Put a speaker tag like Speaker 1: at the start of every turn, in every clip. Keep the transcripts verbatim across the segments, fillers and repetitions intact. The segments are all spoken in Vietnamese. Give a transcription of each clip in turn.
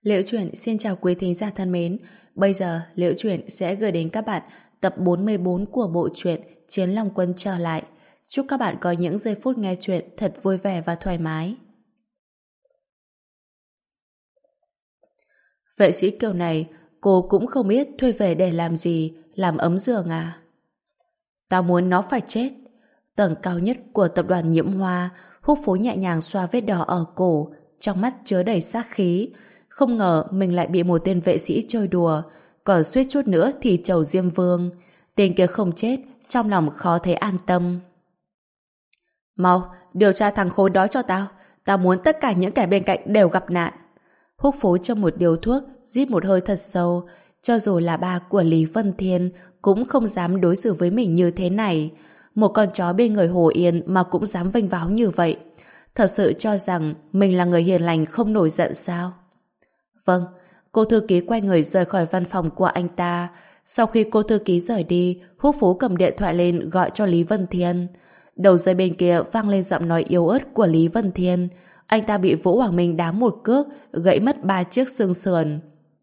Speaker 1: Liễu Chuyện xin chào quý thính giả thân mến. Bây giờ Liễu Chuyện sẽ gửi đến các bạn tập bốn mươi bốn của bộ truyện Chiến Long Quân trở lại. Chúc các bạn có những giây phút nghe chuyện thật vui vẻ và thoải mái. Vệ sĩ kiểu này cô cũng không biết thuê về để làm gì, làm ấm giường à? Tao muốn nó phải chết. Tầng cao nhất của tập đoàn Nhiễm Hoa, Húc Phố nhẹ nhàng xoa vết đỏ ở cổ, trong mắt chứa đầy sát khí. Không ngờ mình lại bị một tên vệ sĩ chơi đùa, còn suýt chút nữa thì chầu Diêm Vương. Tên kia không chết, trong lòng khó thấy an tâm. Mau, điều tra thằng khốn đó cho tao. Tao muốn tất cả những kẻ bên cạnh đều gặp nạn. Húc Phố châm một điếu thuốc, rít một hơi thật sâu. Cho dù là ba của Lý Vân Thiên cũng không dám đối xử với mình như thế này. Một con chó bên người Hồ Yên mà cũng dám vênh váo như vậy. Thật sự cho rằng mình là người hiền lành không nổi giận sao? Vâng, cô thư ký quay người rời khỏi văn phòng của anh ta. Sau khi cô thư ký rời đi, Húc Phú cầm điện thoại lên gọi cho Lý Vân Thiên. Đầu dây bên kia vang lên giọng nói yếu ớt của Lý Vân Thiên. Anh ta bị Vũ Hoàng Minh đá một cước, gãy mất ba chiếc xương sườn.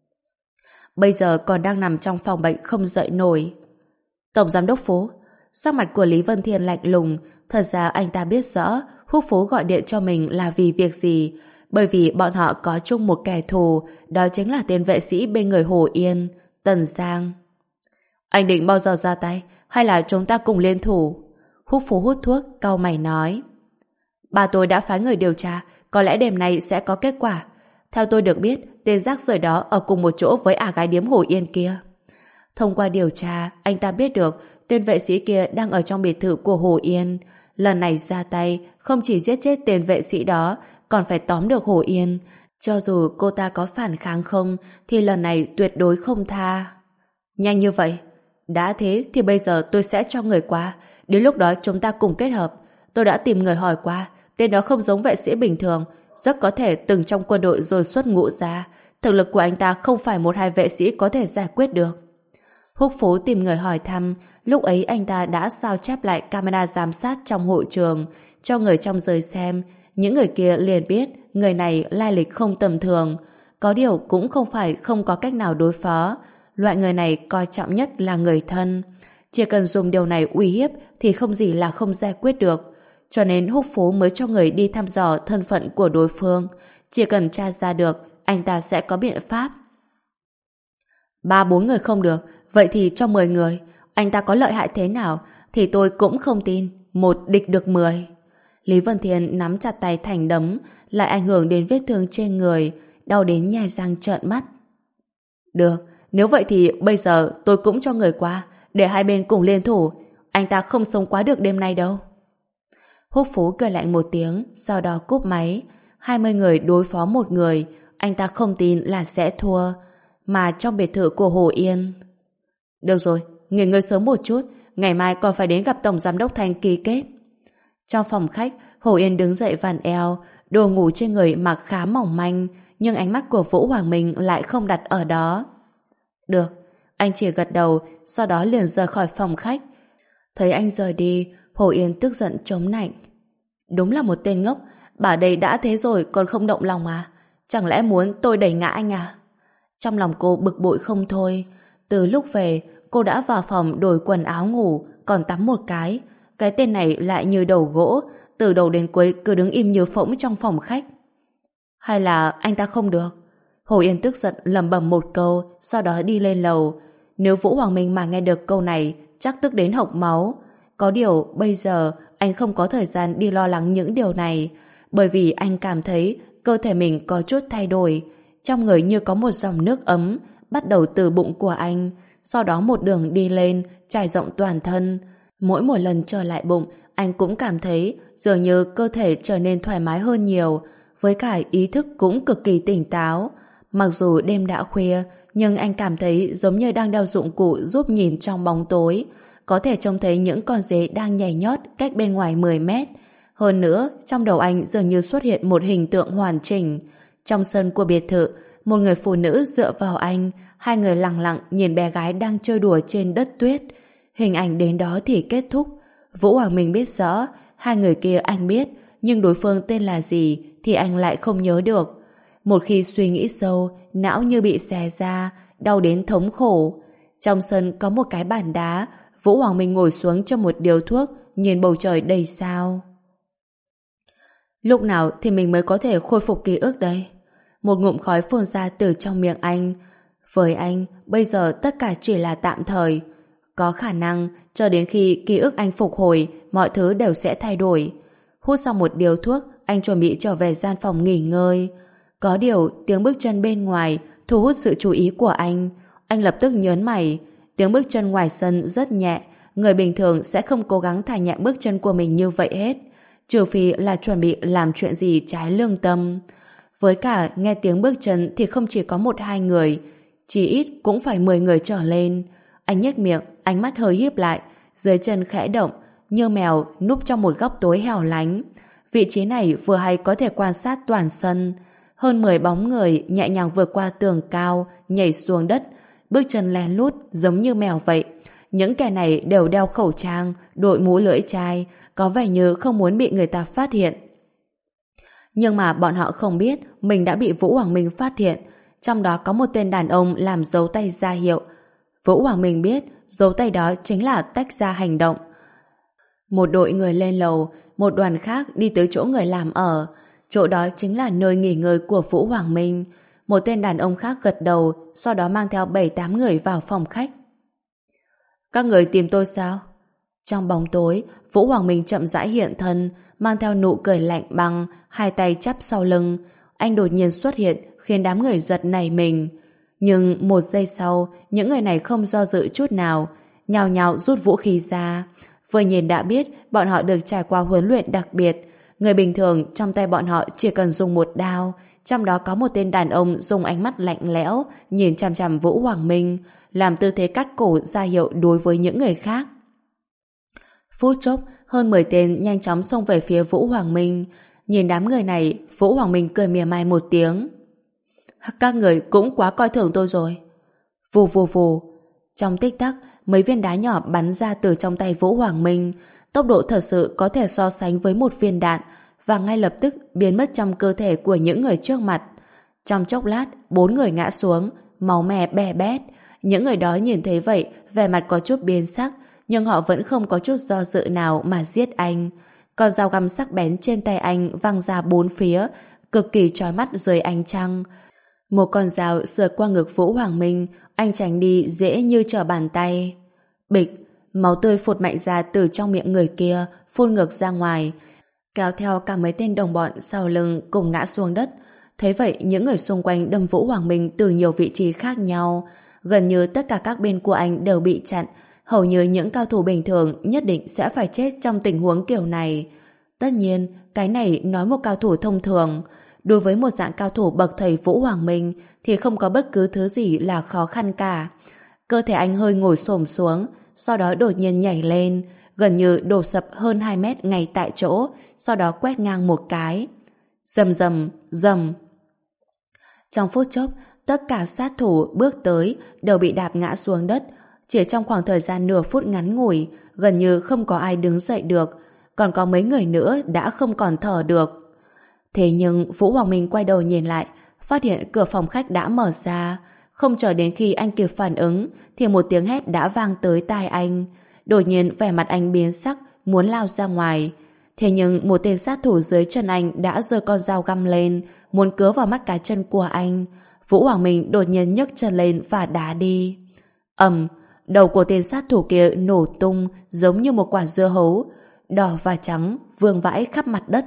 Speaker 1: Bây giờ còn đang nằm trong phòng bệnh không dậy nổi. Tổng giám đốc Phú. Sắc mặt của Lý Vân Thiên lạnh lùng. Thật ra anh ta biết rõ Húc Phú gọi điện cho mình là vì việc gì. Bởi vì bọn họ có chung một kẻ thù, đó chính là tên vệ sĩ bên người Hồ Yên, Tần Giang. Anh định bao giờ ra tay, hay là chúng ta cùng liên thủ? Húc Phú hút thuốc, cau mày nói. Bà tôi đã phái người điều tra, có lẽ đêm nay sẽ có kết quả. Theo tôi được biết, tên rác rưởi đó ở cùng một chỗ với ả gái điếm Hồ Yên kia. Thông qua điều tra, anh ta biết được tên vệ sĩ kia đang ở trong biệt thự của Hồ Yên. Lần này ra tay, không chỉ giết chết tên vệ sĩ đó, còn phải tóm được Hồ Yên. Cho dù cô ta có phản kháng không, thì lần này tuyệt đối không tha. Nhanh như vậy? Đã thế thì bây giờ tôi sẽ cho người qua. Đến lúc đó chúng ta cùng kết hợp. Tôi đã tìm người hỏi qua. Tên đó không giống vệ sĩ bình thường. Rất có thể từng trong quân đội rồi xuất ngũ ra. Thực lực của anh ta không phải một hai vệ sĩ có thể giải quyết được. Húc Phú tìm người hỏi thăm. Lúc ấy anh ta đã sao chép lại camera giám sát trong hội trường, cho người trong giới xem. Những người kia liền biết người này lai lịch không tầm thường. Có điều cũng không phải không có cách nào đối phó. Loại người này coi trọng nhất là người thân. Chỉ cần dùng điều này uy hiếp thì không gì là không giải quyết được. Cho nên Húc Phú mới cho người đi thăm dò thân phận của đối phương. Chỉ cần tra ra được, anh ta sẽ có biện pháp. Ba bốn người không được, vậy thì cho mười người. Anh ta có lợi hại thế nào thì tôi cũng không tin. Một địch được mười. Lý Vân Thiên nắm chặt tay thành đấm, lại ảnh hưởng đến vết thương trên người, đau đến nhè răng trợn mắt. Được, nếu vậy thì bây giờ tôi cũng cho người qua, để hai bên cùng liên thủ. Anh ta không sống quá được đêm nay đâu. Húc Phú cười lạnh một tiếng, sau đó cúp máy. Hai mươi người đối phó một người, anh ta không tin là sẽ thua. Mà trong biệt thự của Hồ Yên. Được rồi, nghỉ ngơi sớm một chút, ngày mai còn phải đến gặp Tổng Giám đốc Thanh ký kết. Trong phòng khách, Hồ Yên đứng dậy vặn eo, đồ ngủ trên người mặc khá mỏng manh, nhưng ánh mắt của Vũ Hoàng Minh lại không đặt ở đó. Được, anh chỉ gật đầu, sau đó liền rời khỏi phòng khách. Thấy anh rời đi, Hồ Yên tức giận chống nạnh. Đúng là một tên ngốc, bảo đây đã thế rồi còn không động lòng à? Chẳng lẽ muốn tôi đẩy ngã anh à? Trong lòng cô bực bội không thôi. Từ lúc về, cô đã vào phòng đổi quần áo ngủ, còn tắm một cái. Cái tên này lại như đầu gỗ, từ đầu đến cuối cứ đứng im như phỗng trong phòng khách. Hay là anh ta không được? Hồ Yên tức giận lẩm bẩm một câu, sau đó đi lên lầu. Nếu Vũ Hoàng Minh mà nghe được câu này, chắc tức đến hộc máu. Có điều bây giờ anh không có thời gian đi lo lắng những điều này, bởi vì anh cảm thấy cơ thể mình có chút thay đổi. Trong người như có một dòng nước ấm bắt đầu từ bụng của anh, sau đó một đường đi lên, trải rộng toàn thân. Mỗi một lần trở lại bụng, anh cũng cảm thấy dường như cơ thể trở nên thoải mái hơn nhiều, với cả ý thức cũng cực kỳ tỉnh táo. Mặc dù đêm đã khuya, nhưng anh cảm thấy giống như đang đeo dụng cụ giúp nhìn trong bóng tối. Có thể trông thấy những con dế đang nhảy nhót cách bên ngoài mười mét. Hơn nữa, trong đầu anh dường như xuất hiện một hình tượng hoàn chỉnh. Trong sân của biệt thự, một người phụ nữ dựa vào anh, hai người lặng lặng nhìn bé gái đang chơi đùa trên đất tuyết. Hình ảnh đến đó thì kết thúc. Vũ Hoàng Minh biết rõ, hai người kia anh biết, nhưng đối phương tên là gì thì anh lại không nhớ được. Một khi suy nghĩ sâu, não như bị xé ra, đau đến thống khổ. Trong sân có một cái bàn đá, Vũ Hoàng Minh ngồi xuống cho một điếu thuốc, nhìn bầu trời đầy sao. Lúc nào thì mình mới có thể khôi phục ký ức đây? Một ngụm khói phun ra từ trong miệng anh. Với anh, bây giờ tất cả chỉ là tạm thời. Có khả năng, cho đến khi ký ức anh phục hồi, mọi thứ đều sẽ thay đổi. Hút xong một điếu thuốc, anh chuẩn bị trở về gian phòng nghỉ ngơi. Có điều, tiếng bước chân bên ngoài thu hút sự chú ý của anh. Anh lập tức nhớn mày. Tiếng bước chân ngoài sân rất nhẹ. Người bình thường sẽ không cố gắng thả nhẹ bước chân của mình như vậy hết. Trừ phi là chuẩn bị làm chuyện gì trái lương tâm. Với cả nghe tiếng bước chân thì không chỉ có một hai người, chỉ ít cũng phải mười người trở lên. Anh nhếch miệng, ánh mắt hơi híp lại, dưới chân khẽ động, như mèo núp trong một góc tối hẻo lánh. Vị trí này vừa hay có thể quan sát toàn sân. Hơn mười bóng người nhẹ nhàng vượt qua tường cao, nhảy xuống đất, bước chân lén lút giống như mèo vậy. Những kẻ này đều đeo khẩu trang, đội mũ lưỡi chai, có vẻ như không muốn bị người ta phát hiện. Nhưng mà bọn họ không biết mình đã bị Vũ Hoàng Minh phát hiện. Trong đó có một tên đàn ông làm dấu tay ra hiệu. Vũ Hoàng Minh biết dấu tay đó chính là tách ra hành động. Một đội người lên lầu, một đoàn khác đi tới chỗ người làm ở. Chỗ đó chính là nơi nghỉ ngơi của Vũ Hoàng Minh. Một tên đàn ông khác gật đầu, sau đó mang theo bảy tám người vào phòng khách. Các người tìm tôi sao? Trong bóng tối, Vũ Hoàng Minh chậm rãi hiện thân, mang theo nụ cười lạnh băng, hai tay chắp sau lưng. Anh đột nhiên xuất hiện, khiến đám người giật nảy mình. Nhưng một giây sau, những người này không do dự chút nào, nhào nhào rút vũ khí ra. Vừa nhìn đã biết bọn họ được trải qua huấn luyện đặc biệt. Người bình thường trong tay bọn họ chỉ cần dùng một đao. Trong đó có một tên đàn ông dùng ánh mắt lạnh lẽo nhìn chằm chằm Vũ Hoàng Minh, làm tư thế cắt cổ ra hiệu đối với những người khác. Phút chốc, hơn mười tên nhanh chóng xông về phía Vũ Hoàng Minh. Nhìn đám người này, Vũ Hoàng Minh cười mỉa mai một tiếng. Các người cũng quá coi thường tôi rồi. Vù vù vù. Trong tích tắc, mấy viên đá nhỏ bắn ra từ trong tay Vũ Hoàng Minh. Tốc độ thật sự có thể so sánh với một viên đạn, và ngay lập tức biến mất trong cơ thể của những người trước mặt. Trong chốc lát, bốn người ngã xuống, máu me bè bét. Những người đó nhìn thấy vậy, vẻ mặt có chút biến sắc, nhưng họ vẫn không có chút do dự nào mà giết anh. Con dao găm sắc bén trên tay anh văng ra bốn phía, cực kỳ chói mắt dưới ánh trăng. Một con dao sượt qua ngực Vũ Hoàng Minh, anh tránh đi dễ như trở bàn tay. Bịch, máu tươi phụt mạnh ra từ trong miệng người kia, phun ngược ra ngoài, kéo theo cả mấy tên đồng bọn sau lưng cùng ngã xuống đất. Thế vậy, những người xung quanh đâm Vũ Hoàng Minh từ nhiều vị trí khác nhau. Gần như tất cả các bên của anh đều bị chặn. Hầu như những cao thủ bình thường nhất định sẽ phải chết trong tình huống kiểu này. Tất nhiên, cái này nói một cao thủ thông thường. Đối với một dạng cao thủ bậc thầy Vũ Hoàng Minh thì không có bất cứ thứ gì là khó khăn cả. Cơ thể anh hơi ngồi xổm xuống, sau đó đột nhiên nhảy lên, gần như đổ sập hơn hai mét ngay tại chỗ, sau đó quét ngang một cái. Rầm rầm, rầm. Trong phút chốc, tất cả sát thủ bước tới đều bị đạp ngã xuống đất. Chỉ trong khoảng thời gian nửa phút ngắn ngủi, gần như không có ai đứng dậy được, còn có mấy người nữa đã không còn thở được. Thế nhưng Vũ Hoàng Minh quay đầu nhìn lại, phát hiện cửa phòng khách đã mở ra. Không chờ đến khi anh kịp phản ứng thì một tiếng hét đã vang tới tai anh. Đột nhiên vẻ mặt anh biến sắc, muốn lao ra ngoài. Thế nhưng một tên sát thủ dưới chân anh đã giơ con dao găm lên, muốn cứa vào mắt cá chân của anh. Vũ Hoàng Minh đột nhiên nhấc chân lên và đá đi. Ầm, đầu của tên sát thủ kia nổ tung giống như một quả dưa hấu, đỏ và trắng vương vãi khắp mặt đất.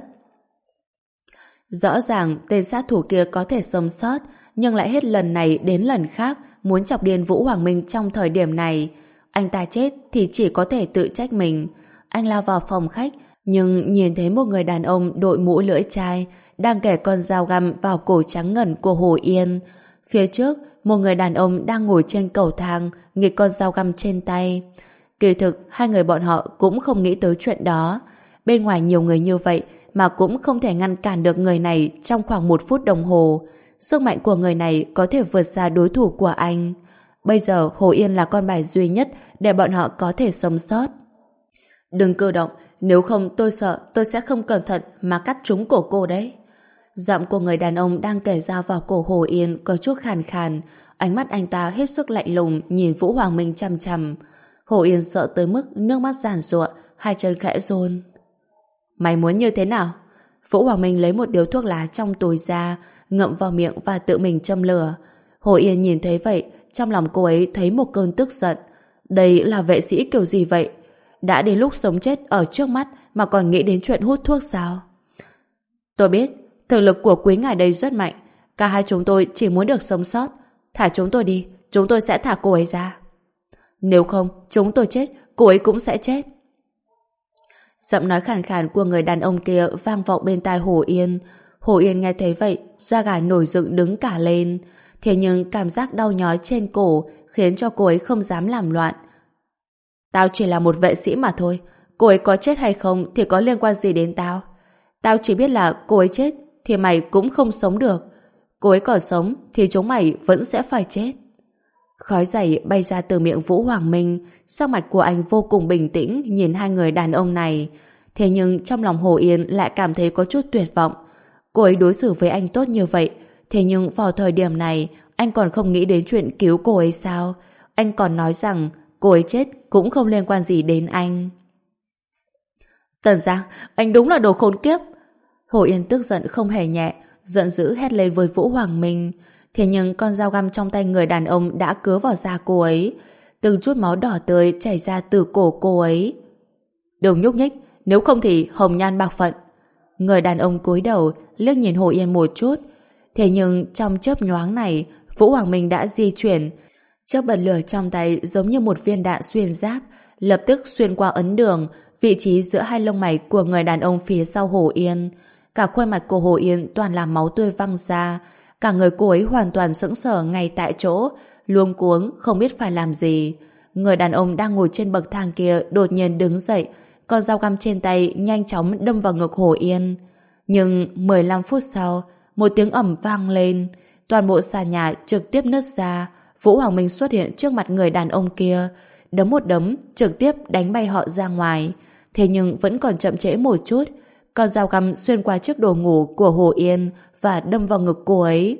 Speaker 1: Rõ ràng tên sát thủ kia có thể sống sót, nhưng lại hết lần này đến lần khác muốn chọc điên Vũ Hoàng Minh trong thời điểm này. Anh ta chết thì chỉ có thể tự trách mình. Anh lao vào phòng khách, nhưng nhìn thấy một người đàn ông đội mũ lưỡi chai đang kẻ con dao găm vào cổ trắng ngần của Hồ Yên. Phía trước, một người đàn ông đang ngồi trên cầu thang nghịch con dao găm trên tay. Kỳ thực, hai người bọn họ cũng không nghĩ tới chuyện đó. Bên ngoài nhiều người như vậy mà cũng không thể ngăn cản được người này trong khoảng một phút đồng hồ. Sức mạnh của người này có thể vượt xa đối thủ của anh. Bây giờ Hồ Yên là con bài duy nhất để bọn họ có thể sống sót. Đừng cử động, nếu không tôi sợ tôi sẽ không cẩn thận mà cắt trúng cổ cô đấy. Giọng của người đàn ông đang kể ra vào cổ Hồ Yên có chút khàn khàn, ánh mắt anh ta hết sức lạnh lùng nhìn Vũ Hoàng Minh chằm chằm. Hồ Yên sợ tới mức nước mắt giàn giụa, hai chân khẽ run. Mày muốn như thế nào? Vũ Hoàng Minh lấy một điếu thuốc lá trong túi ra, ngậm vào miệng và tự mình châm lửa. Hồ Yên nhìn thấy vậy, trong lòng cô ấy thấy một cơn tức giận. Đây là vệ sĩ kiểu gì vậy? Đã đến lúc sống chết ở trước mắt mà còn nghĩ đến chuyện hút thuốc sao? Tôi biết, thực lực của quý ngài đây rất mạnh. Cả hai chúng tôi chỉ muốn được sống sót. Thả chúng tôi đi, chúng tôi sẽ thả cô ấy ra. Nếu không, chúng tôi chết, cô ấy cũng sẽ chết. Giọng nói khàn khàn của người đàn ông kia vang vọng bên tai Hồ Yên. Hồ Yên nghe thấy vậy, da gà nổi dựng đứng cả lên. Thế nhưng cảm giác đau nhói trên cổ khiến cho cô ấy không dám làm loạn. Tao chỉ là một vệ sĩ mà thôi. Cô ấy có chết hay không thì có liên quan gì đến tao? Tao chỉ biết là cô ấy chết thì mày cũng không sống được. Cô ấy còn sống thì chúng mày vẫn sẽ phải chết. Khói dày bay ra từ miệng Vũ Hoàng Minh. Sắc mặt của anh vô cùng bình tĩnh nhìn hai người đàn ông này. Thế nhưng trong lòng Hồ Yên lại cảm thấy có chút tuyệt vọng. Cô ấy đối xử với anh tốt như vậy, thế nhưng vào thời điểm này anh còn không nghĩ đến chuyện cứu cô ấy sao? Anh còn nói rằng cô ấy chết cũng không liên quan gì đến anh. Tần Giang, anh đúng là đồ khốn kiếp. Hồ Yên tức giận không hề nhẹ, giận dữ hét lên với Vũ Hoàng Minh. Thế nhưng con dao găm trong tay người đàn ông đã cứa vào da cô ấy. Từng chút máu đỏ tươi chảy ra từ cổ cô ấy. Đừng nhúc nhích, nếu không thì hồng nhan bạc phận. Người đàn ông cúi đầu liếc nhìn Hồ Yên một chút. Thế nhưng trong chớp nhoáng này, Vũ Hoàng Minh đã di chuyển. Chiếc bật lửa trong tay giống như một viên đạn xuyên giáp, lập tức xuyên qua ấn đường, vị trí giữa hai lông mày của người đàn ông phía sau Hồ Yên. Cả khuôn mặt của Hồ Yên toàn là máu tươi văng ra. Cả người cô ấy hoàn toàn sững sờ ngay tại chỗ, luống cuống không biết phải làm gì. Người đàn ông đang ngồi trên bậc thang kia đột nhiên đứng dậy, con dao găm trên tay nhanh chóng đâm vào ngực Hồ Yên. Nhưng mười lăm phút sau, một tiếng ầm vang lên, toàn bộ sàn nhà trực tiếp nứt ra. Vũ Hoàng Minh xuất hiện trước mặt người đàn ông kia, đấm một đấm trực tiếp đánh bay họ ra ngoài. Thế nhưng vẫn còn chậm trễ một chút, con dao găm xuyên qua chiếc đồ ngủ của Hồ Yên và đâm vào ngực cô ấy.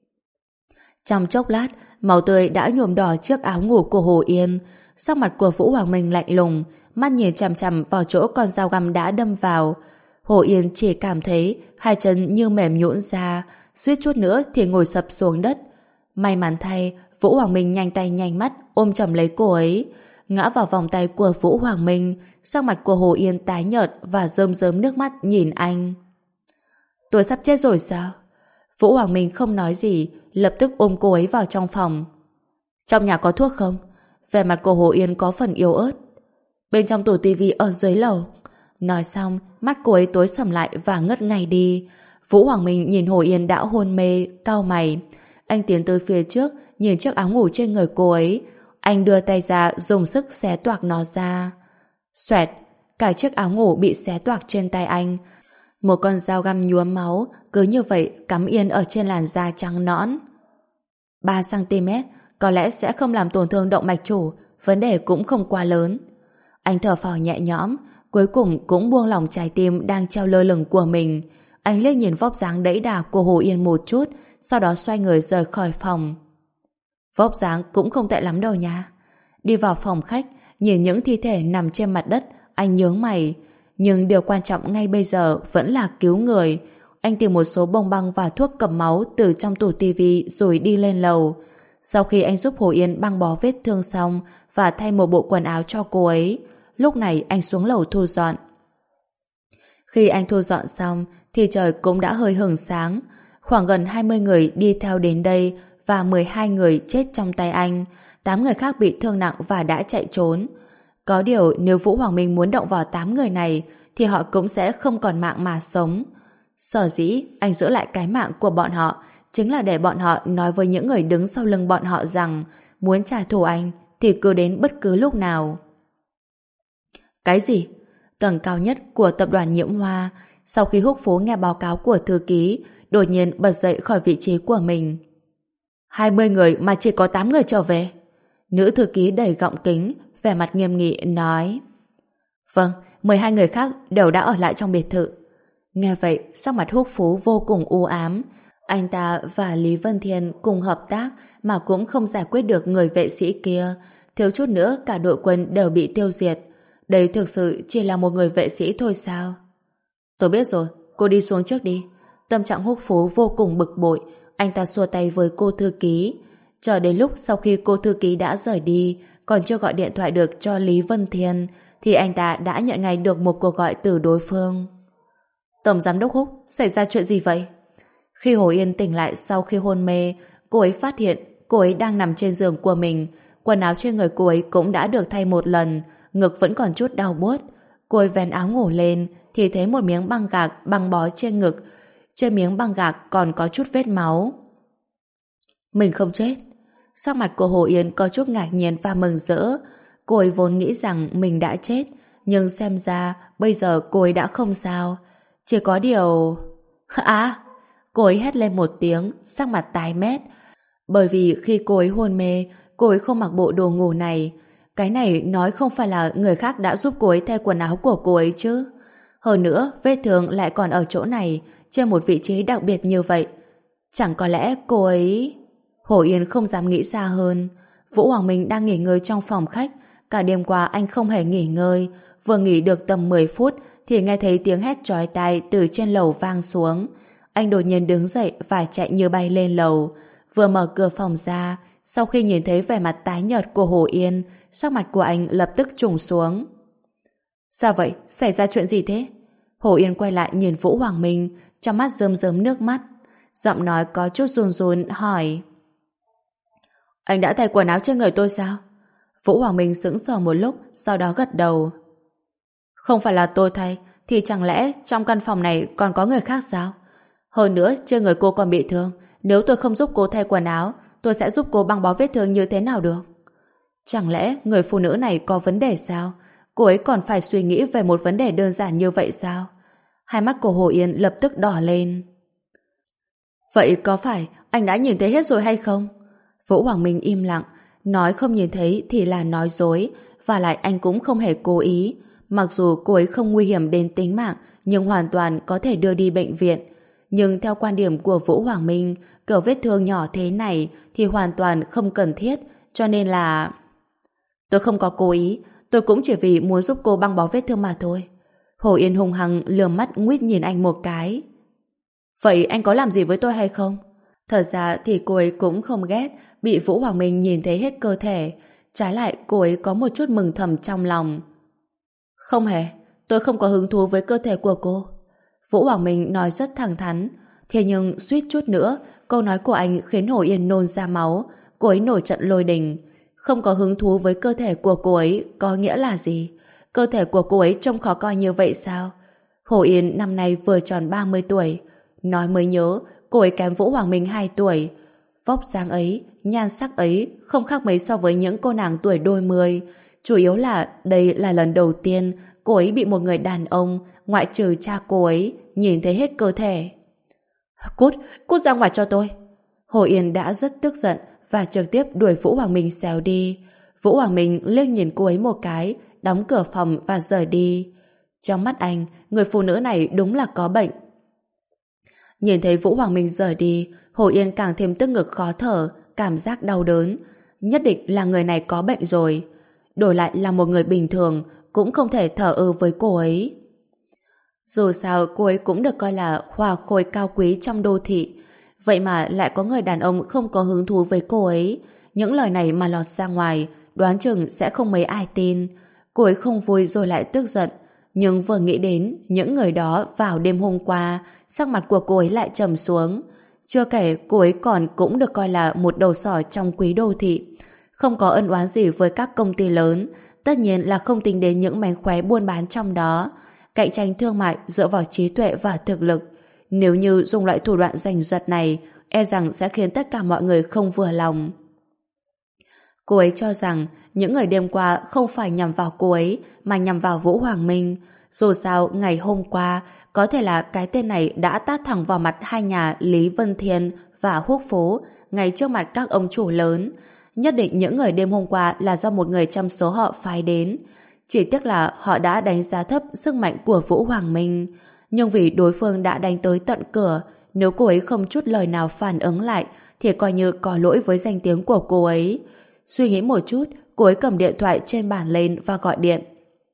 Speaker 1: Trong chốc lát, máu tươi đã nhuộm đỏ chiếc áo ngủ của Hồ Yên. Sắc mặt của Vũ Hoàng Minh lạnh lùng, mắt nhìn chằm chằm vào chỗ con dao găm đã đâm vào. Hồ Yên chỉ cảm thấy hai chân như mềm nhũn ra, suýt chút nữa thì ngồi sập xuống đất. May mắn thay, Vũ Hoàng Minh nhanh tay nhanh mắt ôm chầm lấy cô ấy, ngã vào vòng tay của Vũ Hoàng Minh. Sắc mặt của Hồ Yên tái nhợt và rơm rớm nước mắt nhìn anh. Tôi sắp chết rồi sao? Vũ Hoàng Minh không nói gì, lập tức ôm cô ấy vào trong phòng. Trong nhà có thuốc không? Vẻ mặt của Hồ Yên có phần yếu ớt. Bên trong tủ tivi ở dưới lầu. Nói xong, mắt cô ấy tối sầm lại và ngất ngay đi. Vũ Hoàng Minh nhìn Hồ Yên đã hôn mê, cau mày. Anh tiến tới phía trước, nhìn chiếc áo ngủ trên người cô ấy. Anh đưa tay ra, dùng sức xé toạc nó ra. Xoẹt, cả chiếc áo ngủ bị xé toạc trên tay anh. Một con dao găm nhuốm máu cứ như vậy cắm yên ở trên làn da trắng nõn. ba xăng ti mét có lẽ sẽ không làm tổn thương động mạch chủ, vấn đề cũng không quá lớn. Anh thở phào nhẹ nhõm, cuối cùng cũng buông lỏng trái tim đang treo lơ lửng của mình. Anh liếc nhìn vóc dáng đẫy đà của Hồ Yên một chút, sau đó xoay người rời khỏi phòng. Vóc dáng cũng không tệ lắm đâu nha. Đi vào phòng khách, nhìn những thi thể nằm trên mặt đất, anh nhướng mày. Nhưng điều quan trọng ngay bây giờ vẫn là cứu người. Anh tìm một số bông băng và thuốc cầm máu từ trong tủ tivi rồi đi lên lầu. Sau khi anh giúp Hồ Yên băng bó vết thương xong và thay một bộ quần áo cho cô ấy, lúc này anh xuống lầu thu dọn. Khi anh thu dọn xong thì trời cũng đã hơi hửng sáng. Khoảng gần hai mươi người đi theo đến đây và mười hai người chết trong tay anh. tám người khác bị thương nặng và đã chạy trốn. Có điều nếu Vũ Hoàng Minh muốn động vào tám người này thì họ cũng sẽ không còn mạng mà sống. Sở dĩ anh giữ lại cái mạng của bọn họ chính là để bọn họ nói với những người đứng sau lưng bọn họ rằng muốn trả thù anh thì cứ đến bất cứ lúc nào. Cái gì? Tầng cao nhất của tập đoàn Nhiễm Hoa sau khi Húc Phố nghe báo cáo của thư ký đột nhiên bật dậy khỏi vị trí của mình. hai mươi người mà chỉ có tám người trở về. Nữ thư ký đầy gọng kính, vẻ mặt nghiêm nghị nói: Vâng, mười hai người khác đều đã ở lại trong biệt thự. Nghe vậy, sắc mặt Húc Phú vô cùng u ám. Anh ta và Lý Vân Thiên cùng hợp tác mà cũng không giải quyết được người vệ sĩ kia. Thiếu chút nữa cả đội quân đều bị tiêu diệt. Đây thực sự chỉ là một người vệ sĩ thôi sao? Tôi biết rồi, cô đi xuống trước đi. Tâm trạng Húc Phú vô cùng bực bội. Anh ta xua tay với cô thư ký. Chờ đến lúc sau khi cô thư ký đã rời đi, còn chưa gọi điện thoại được cho Lý Vân Thiên, thì anh ta đã nhận ngay được một cuộc gọi từ đối phương. Tổng giám đốc Húc, xảy ra chuyện gì vậy? Khi Hồ Yên tỉnh lại sau khi hôn mê, cô ấy phát hiện cô ấy đang nằm trên giường của mình. Quần áo trên người cô ấy cũng đã được thay một lần, ngực vẫn còn chút đau buốt. Cô ấy vén áo ngủ lên thì thấy một miếng băng gạc băng bó trên ngực. Trên miếng băng gạc còn có chút vết máu. Mình không chết. Sắc mặt của Hồ Yên có chút ngạc nhiên và mừng rỡ. Cô ấy vốn nghĩ rằng mình đã chết, nhưng xem ra bây giờ cô ấy đã không sao. Chỉ có điều... À! Cô ấy hét lên một tiếng, sắc mặt tái mét. Bởi vì khi cô ấy hôn mê, cô ấy không mặc bộ đồ ngủ này. Cái này nói không phải là người khác đã giúp cô ấy thay quần áo của cô ấy chứ. Hơn nữa, vết thương lại còn ở chỗ này, trên một vị trí đặc biệt như vậy. Chẳng có lẽ cô ấy... Hồ Yên không dám nghĩ xa hơn. Vũ Hoàng Minh đang nghỉ ngơi trong phòng khách. Cả đêm qua anh không hề nghỉ ngơi. Vừa nghỉ được tầm mười phút thì nghe thấy tiếng hét chói tai từ trên lầu vang xuống. Anh đột nhiên đứng dậy và chạy như bay lên lầu. Vừa mở cửa phòng ra, sau khi nhìn thấy vẻ mặt tái nhợt của Hồ Yên, sắc mặt của anh lập tức trùng xuống. Sao vậy? Xảy ra chuyện gì thế? Hồ Yên quay lại nhìn Vũ Hoàng Minh, trong mắt rơm rớm nước mắt. Giọng nói có chút run run hỏi: Anh đã thay quần áo trên người tôi sao? Vũ Hoàng Minh sững sờ một lúc, sau đó gật đầu. Không phải là tôi thay, thì chẳng lẽ trong căn phòng này còn có người khác sao? Hơn nữa, trên người cô còn bị thương. Nếu tôi không giúp cô thay quần áo, tôi sẽ giúp cô băng bó vết thương như thế nào được? Chẳng lẽ người phụ nữ này có vấn đề sao? Cô ấy còn phải suy nghĩ về một vấn đề đơn giản như vậy sao? Hai mắt của Hồ Yên lập tức đỏ lên. Vậy có phải anh đã nhìn thấy hết rồi hay không? Vũ Hoàng Minh im lặng, nói không nhìn thấy thì là nói dối, và lại anh cũng không hề cố ý. Mặc dù cô ấy không nguy hiểm đến tính mạng, nhưng hoàn toàn có thể đưa đi bệnh viện. Nhưng theo quan điểm của Vũ Hoàng Minh, kiểu vết thương nhỏ thế này thì hoàn toàn không cần thiết, cho nên là... Tôi không có cố ý, tôi cũng chỉ vì muốn giúp cô băng bó vết thương mà thôi. Hồ Yên hùng hăng lườm mắt nguýt nhìn anh một cái. Vậy anh có làm gì với tôi hay không? Thật ra thì cô ấy cũng không ghét bị Vũ Hoàng Minh nhìn thấy hết cơ thể. Trái lại cô ấy có một chút mừng thầm trong lòng. Không hề, tôi không có hứng thú với cơ thể của cô. Vũ Hoàng Minh nói rất thẳng thắn. Thế nhưng suýt chút nữa, câu nói của anh khiến Hồ Yên nôn ra máu. Cô ấy nổi trận lôi đình. Không có hứng thú với cơ thể của cô ấy có nghĩa là gì? Cơ thể của cô ấy trông khó coi như vậy sao? Hồ Yên năm nay vừa tròn ba mươi tuổi. Nói mới nhớ, cô ấy kém Vũ Hoàng Minh hai tuổi. Vóc dáng ấy, nhan sắc ấy không khác mấy so với những cô nàng tuổi đôi mươi. Chủ yếu là đây là lần đầu tiên cô ấy bị một người đàn ông, ngoại trừ cha cô ấy, nhìn thấy hết cơ thể. Cút, cút ra ngoài cho tôi. Hồ Yên đã rất tức giận và trực tiếp đuổi Vũ Hoàng Minh xéo đi. Vũ Hoàng Minh liếc nhìn cô ấy một cái, đóng cửa phòng và rời đi. Trong mắt anh, người phụ nữ này đúng là có bệnh. Nhìn thấy Vũ Hoàng Minh rời đi, Hồ Yên càng thêm tức ngực khó thở, cảm giác đau đớn. Nhất định là người này có bệnh rồi. Đổi lại là một người bình thường, cũng không thể thờ ơ với cô ấy. Dù sao cô ấy cũng được coi là hoa khôi cao quý trong đô thị. Vậy mà lại có người đàn ông không có hứng thú với cô ấy. Những lời này mà lọt ra ngoài, đoán chừng sẽ không mấy ai tin. Cô ấy không vui rồi lại tức giận. Nhưng vừa nghĩ đến những người đó vào đêm hôm qua, sắc mặt của cô ấy lại trầm xuống. Chưa kể cô ấy còn cũng được coi là một đầu sỏ trong quý đô thị. Không có ân oán gì với các công ty lớn, tất nhiên là không tính đến những mánh khóe buôn bán trong đó. Cạnh tranh thương mại dựa vào trí tuệ và thực lực. Nếu như dùng loại thủ đoạn giành giật này, e rằng sẽ khiến tất cả mọi người không vừa lòng. Cô ấy cho rằng những người đêm qua không phải nhằm vào cô ấy, mà nhằm vào Vũ Hoàng Minh. Dù sao, ngày hôm qua, có thể là cái tên này đã tát thẳng vào mặt hai nhà Lý Vân Thiên và Húc Phố, ngay trước mặt các ông chủ lớn. Nhất định những người đêm hôm qua là do một người trong số họ phái đến. Chỉ tiếc là họ đã đánh giá thấp sức mạnh của Vũ Hoàng Minh. Nhưng vì đối phương đã đánh tới tận cửa, nếu cô ấy không chút lời nào phản ứng lại thì coi như có lỗi với danh tiếng của cô ấy. Suy nghĩ một chút, cô ấy cầm điện thoại trên bàn lên và gọi điện.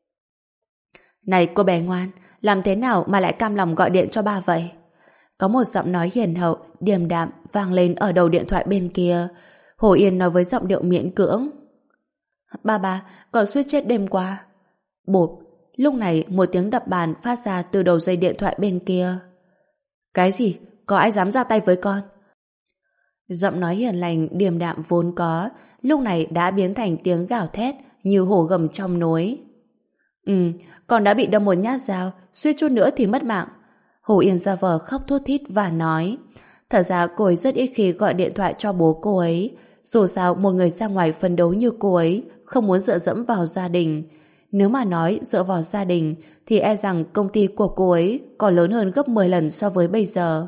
Speaker 1: Này cô bé ngoan, làm thế nào mà lại cam lòng gọi điện cho ba vậy? Có một giọng nói hiền hậu, điềm đạm vang lên ở đầu điện thoại bên kia. Hồ Yên nói với giọng điệu miễn cưỡng. Ba ba, con suýt chết đêm qua. Bụp, lúc này một tiếng đập bàn phát ra từ đầu dây điện thoại bên kia. Cái gì? Có ai dám ra tay với con? Giọng nói hiền lành, điềm đạm vốn có, lúc này đã biến thành tiếng gào thét như hổ gầm trong núi. Ừ, con đã bị đâm một nhát dao, suýt chút nữa thì mất mạng. Hồ Yên ra vờ khóc thút thít và nói. Thật ra cô ấy rất ít khi gọi điện thoại cho bố cô ấy. Dù sao một người ra ngoài phấn đấu như cô ấy không muốn dựa dẫm vào gia đình. Nếu mà nói dựa vào gia đình thì e rằng công ty của cô ấy còn lớn hơn gấp mười lần so với bây giờ.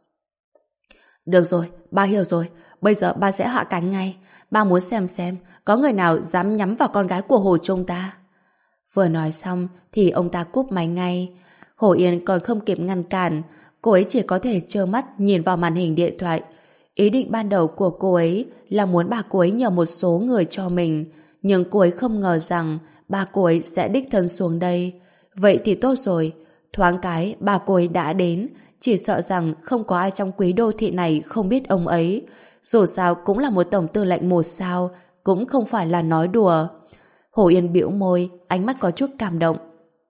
Speaker 1: Được rồi, ba hiểu rồi. Bây giờ ba sẽ hạ cánh ngay. Ba muốn xem xem có người nào dám nhắm vào con gái của Hồ Trung ta. Vừa nói xong thì ông ta cúp máy ngay. Hồ Yên còn không kịp ngăn cản. Cô ấy chỉ có thể trơ mắt nhìn vào màn hình điện thoại. Ý định ban đầu của cô ấy là muốn bà cô ấy nhờ một số người cho mình. Nhưng cô ấy không ngờ rằng bà cô ấy sẽ đích thân xuống đây. Vậy thì tốt rồi. Thoáng cái bà cô ấy đã đến. Chỉ sợ rằng không có ai trong quý đô thị này không biết ông ấy. Dù sao cũng là một tổng tư lệnh một sao, cũng không phải là nói đùa. Hồ Yên bĩu môi, ánh mắt có chút cảm động.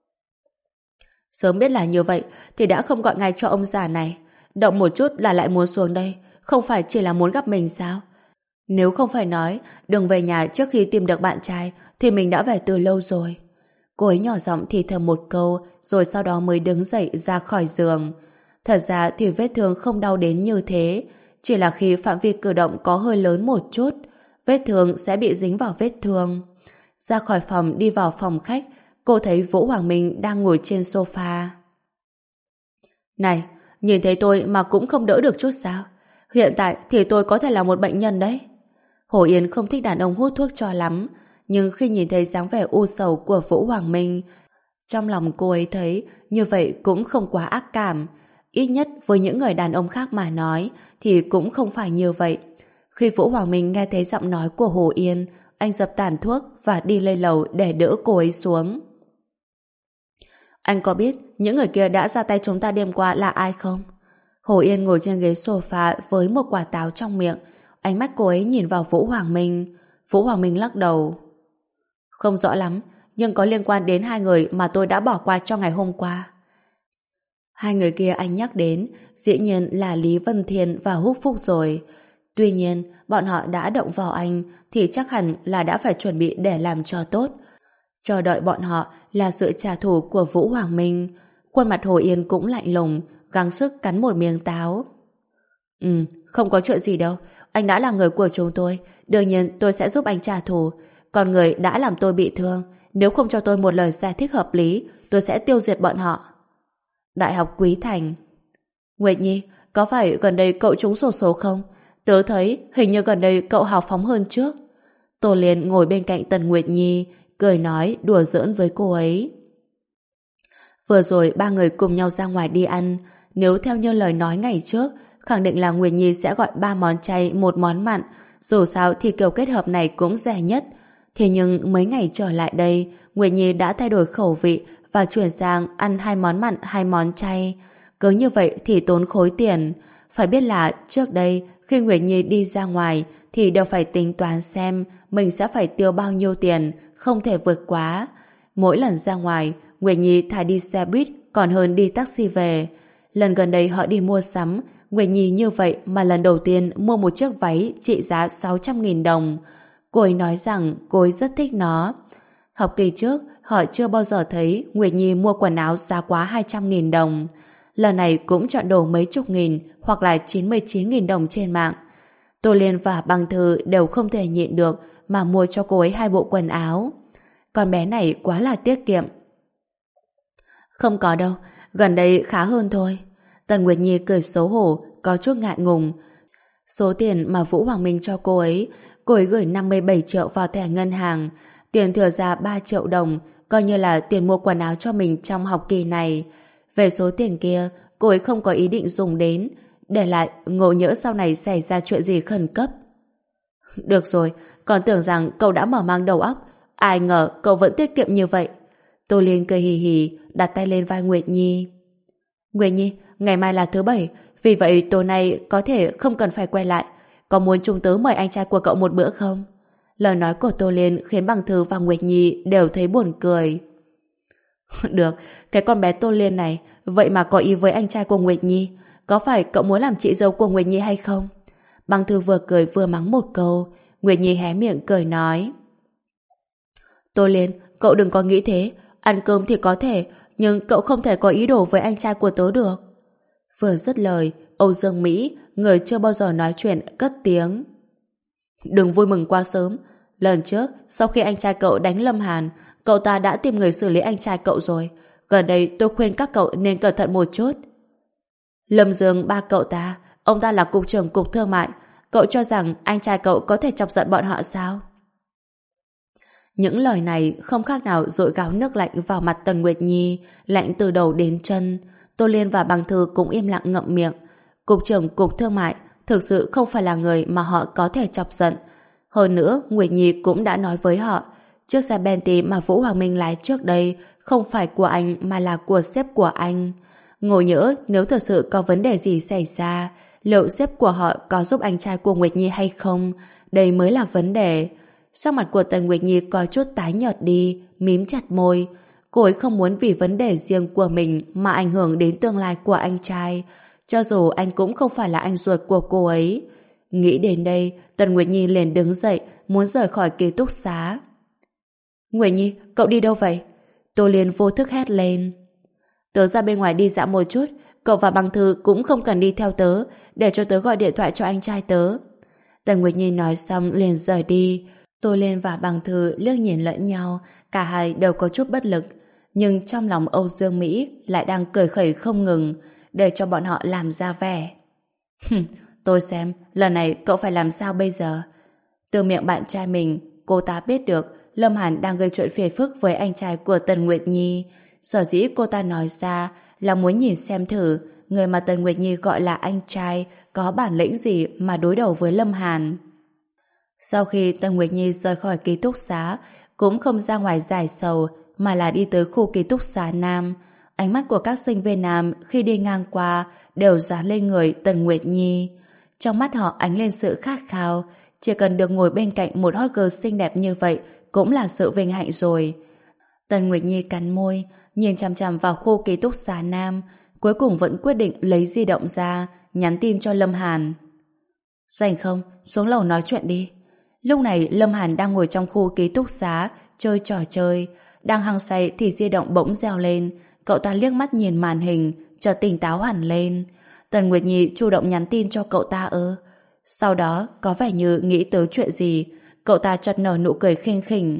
Speaker 1: Sớm biết là như vậy thì đã không gọi ngay cho ông già này. Động một chút là lại muốn xuống đây, không phải chỉ là muốn gặp mình sao? Nếu không phải nói đừng về nhà trước khi tìm được bạn trai thì mình đã về từ lâu rồi. Cô ấy nhỏ giọng thì thầm một câu rồi sau đó mới đứng dậy ra khỏi giường. Thật ra thì vết thương không đau đến như thế, chỉ là khi phạm vi cử động có hơi lớn một chút, vết thương sẽ bị dính vào vết thương. Ra khỏi phòng đi vào phòng khách, cô thấy Vũ Hoàng Minh đang ngồi trên sofa. Này, nhìn thấy tôi mà cũng không đỡ được chút sao? Hiện tại thì tôi có thể là một bệnh nhân đấy. Hồ Yên không thích đàn ông hút thuốc cho lắm, nhưng khi nhìn thấy dáng vẻ u sầu của Vũ Hoàng Minh, trong lòng cô ấy thấy như vậy cũng không quá ác cảm. Ít nhất với những người đàn ông khác mà nói thì cũng không phải như vậy. Khi Vũ Hoàng Minh nghe thấy giọng nói của Hồ Yên, anh dập tàn thuốc và đi lên lầu để đỡ cô ấy xuống. Anh có biết những người kia đã ra tay chúng ta đêm qua là ai không? Hồ Yên ngồi trên ghế sofa với một quả táo trong miệng. Ánh mắt cô ấy nhìn vào Vũ Hoàng Minh. Vũ Hoàng Minh lắc đầu. Không rõ lắm, nhưng có liên quan đến hai người mà tôi đã bỏ qua cho ngày hôm qua. Hai người kia anh nhắc đến dĩ nhiên là Lý Vân Thiên và Húc Phúc rồi. Tuy nhiên, bọn họ đã động vào anh thì chắc hẳn là đã phải chuẩn bị để làm cho tốt. Chờ đợi bọn họ là sự trả thù của Vũ Hoàng Minh. Khuôn mặt Hồ Yên cũng lạnh lùng, gắng sức cắn một miếng táo. Ừ, không có chuyện gì đâu. Anh đã là người của chúng tôi. Đương nhiên tôi sẽ giúp anh trả thù. Còn người đã làm tôi bị thương, nếu không cho tôi một lời giải thích hợp lý, tôi sẽ tiêu diệt bọn họ. Đại học Quý Thành. Nguyệt Nhi, có phải gần đây cậu trúng xổ số không? Tớ thấy hình như gần đây cậu hào phóng hơn trước. Tô Liên ngồi bên cạnh Tần Nguyệt Nhi, cười nói đùa giỡn với cô ấy. Vừa rồi ba người cùng nhau ra ngoài đi ăn. Nếu theo như lời nói ngày trước, khẳng định là Nguyệt Nhi sẽ gọi ba món chay, một món mặn. Dù sao thì kiểu kết hợp này cũng rẻ nhất. Thế nhưng mấy ngày trở lại đây, Nguyệt Nhi đã thay đổi khẩu vị và chuyển sang ăn hai món mặn, hai món chay. Cứ như vậy thì tốn khối tiền. Phải biết là trước đây, khi Nguyệt Nhi đi ra ngoài thì đều phải tính toán xem mình sẽ phải tiêu bao nhiêu tiền, không thể vượt quá. Mỗi lần ra ngoài, Nguyệt Nhi thà đi xe buýt còn hơn đi taxi về. Lần gần đây họ đi mua sắm, Nguyệt Nhi như vậy mà lần đầu tiên mua một chiếc váy trị giá sáu trăm nghìn đồng. Cô ấy nói rằng cô ấy rất thích nó. Học kỳ trước, họ chưa bao giờ thấy Nguyệt Nhi mua quần áo giá quá hai trăm nghìn đồng. Lần này cũng chọn đồ mấy chục nghìn hoặc là chín mươi chín nghìn đồng trên mạng. Tô Liên và Băng Thư đều không thể nhịn được mà mua cho cô ấy hai bộ quần áo. Con bé này quá là tiết kiệm. Không có đâu, gần đây khá hơn thôi. Tần Nguyệt Nhi cười xấu hổ, có chút ngại ngùng. Số tiền mà Vũ Hoàng Minh cho cô ấy, cô ấy gửi năm mươi bảy triệu vào thẻ ngân hàng. Tiền thừa ra ba triệu đồng, coi như là tiền mua quần áo cho mình trong học kỳ này. Về số tiền kia, cô ấy không có ý định dùng đến, để lại ngộ nhỡ sau này xảy ra chuyện gì khẩn cấp. Được rồi, còn tưởng rằng cậu đã mở mang đầu óc, ai ngờ cậu vẫn tiết kiệm như vậy. Tô Liên cười hì hì, đặt tay lên vai Nguyệt Nhi. Nguyệt Nhi, ngày mai là thứ bảy, vì vậy tối nay có thể không cần phải quay lại. Có muốn chúng tớ mời anh trai của cậu một bữa không? Lời nói của Tô Liên khiến Bằng Thư và Nguyệt Nhi đều thấy buồn cười. Được, cái con bé Tô Liên này vậy mà có ý với anh trai của Nguyệt Nhi. Có phải cậu muốn làm chị dâu của Nguyệt Nhi hay không? Bằng Thư vừa cười vừa mắng một câu. Nguyệt Nhi hé miệng cười nói. Tô Liên, cậu đừng có nghĩ thế. Ăn cơm thì có thể, nhưng cậu không thể có ý đồ với anh trai của tớ được. Vừa dứt lời, Âu Dương Mỹ, người chưa bao giờ nói chuyện, cất tiếng. Đừng vui mừng quá sớm. Lần trước, sau khi anh trai cậu đánh Lâm Hàn, cậu ta đã tìm người xử lý anh trai cậu rồi. Gần đây tôi khuyên các cậu nên cẩn thận một chút. Lâm Dương ba cậu ta, ông ta là cục trưởng cục thương mại. Cậu cho rằng anh trai cậu có thể chọc giận bọn họ sao? Những lời này không khác nào dội gáo nước lạnh vào mặt Tần Nguyệt Nhi, lạnh từ đầu đến chân. Tô Liên và Bằng Thư cũng im lặng ngậm miệng. Cục trưởng cục thương mại thực sự không phải là người mà họ có thể chọc giận. Hơn nữa, Nguyệt Nhi cũng đã nói với họ, chiếc xe Bentley mà Vũ Hoàng Minh lái trước đây không phải của anh mà là của sếp của anh. Ngộ nhỡ nếu thật sự có vấn đề gì xảy ra, liệu sếp của họ có giúp anh trai của Nguyệt Nhi hay không? Đây mới là vấn đề. Sắc mặt của Tần Nguyệt Nhi có chút tái nhợt đi, mím chặt môi. Cô ấy không muốn vì vấn đề riêng của mình mà ảnh hưởng đến tương lai của anh trai, cho dù anh cũng không phải là anh ruột của cô ấy. Nghĩ đến đây, Tần Nguyệt Nhi liền đứng dậy, muốn rời khỏi ký túc xá. Nguyệt Nhi, cậu đi đâu vậy? Tô Liên vô thức hét lên. Tớ ra bên ngoài đi dạo một chút, cậu và Bằng Thư cũng không cần đi theo tớ, để cho tớ gọi điện thoại cho anh trai tớ. Tần Nguyệt Nhi nói xong liền rời đi. Tô Liên và Bằng Thư liếc nhìn lẫn nhau, cả hai đều có chút bất lực, nhưng trong lòng Âu Dương Mỹ lại đang cười khẩy không ngừng, để cho bọn họ làm ra vẻ. Tôi xem, lần này cậu phải làm sao bây giờ? Từ miệng bạn trai mình, cô ta biết được Lâm Hàn đang gây chuyện phiền phức với anh trai của Tần Nguyệt Nhi. Sở dĩ cô ta nói ra là muốn nhìn xem thử người mà Tần Nguyệt Nhi gọi là anh trai có bản lĩnh gì mà đối đầu với Lâm Hàn. Sau khi Tần Nguyệt Nhi rời khỏi ký túc xá, cũng không ra ngoài giải sầu mà là đi tới khu ký túc xá Nam. Ánh mắt của các sinh viên nam khi đi ngang qua đều dán lên người Tần Nguyệt Nhi. Trong mắt họ ánh lên sự khát khao, chỉ cần được ngồi bên cạnh một hot girl xinh đẹp như vậy cũng là sự vinh hạnh rồi. Tần Nguyệt Nhi cắn môi, nhìn chằm chằm vào khu ký túc xá Nam, cuối cùng vẫn quyết định lấy di động ra, nhắn tin cho Lâm Hàn. Rảnh không? Xuống lầu nói chuyện đi. Lúc này Lâm Hàn đang ngồi trong khu ký túc xá, chơi trò chơi. Đang hăng say thì di động bỗng reo lên. Cậu ta liếc mắt nhìn màn hình, chợt tỉnh táo hẳn lên. Tần Nguyệt Nhi chủ động nhắn tin cho cậu ta ư? Sau đó, có vẻ như nghĩ tới chuyện gì, cậu ta chợt nở nụ cười khinh khỉnh.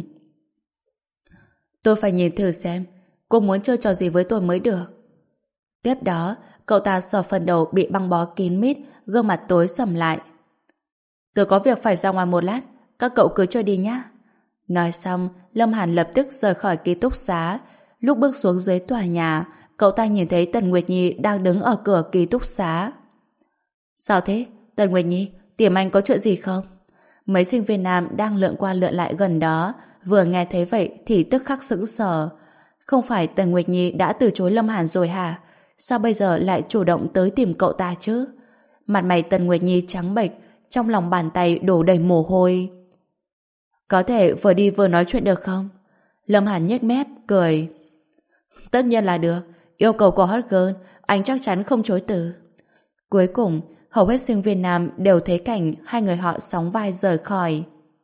Speaker 1: Tôi phải nhìn thử xem, cô muốn chơi trò gì với tôi mới được. Tiếp đó, cậu ta sờ phần đầu bị băng bó kín mít, gương mặt tối sầm lại. Tôi có việc phải ra ngoài một lát, các cậu cứ chơi đi nhé. Nói xong, Lâm Hàn lập tức rời khỏi ký túc xá. Lúc bước xuống dưới tòa nhà, cậu ta nhìn thấy Tần Nguyệt Nhi đang đứng ở cửa ký túc xá. Sao thế? Tần Nguyệt Nhi, tìm anh có chuyện gì không? Mấy sinh viên nam đang lượn qua lượn lại gần đó, vừa nghe thấy vậy thì tức khắc sững sờ. Không phải Tần Nguyệt Nhi đã từ chối Lâm Hàn rồi hả? Sao bây giờ lại chủ động tới tìm cậu ta chứ? Mặt mày Tần Nguyệt Nhi trắng bệch, trong lòng bàn tay đổ đầy mồ hôi. Có thể vừa đi vừa nói chuyện được không? Lâm Hàn nhếch mép, cười. Tất nhiên là được. Yêu cầu của hot girl, anh chắc chắn không chối từ. Cuối cùng, hầu hết sinh viên nam đều thấy cảnh hai người họ sóng vai rời khỏi.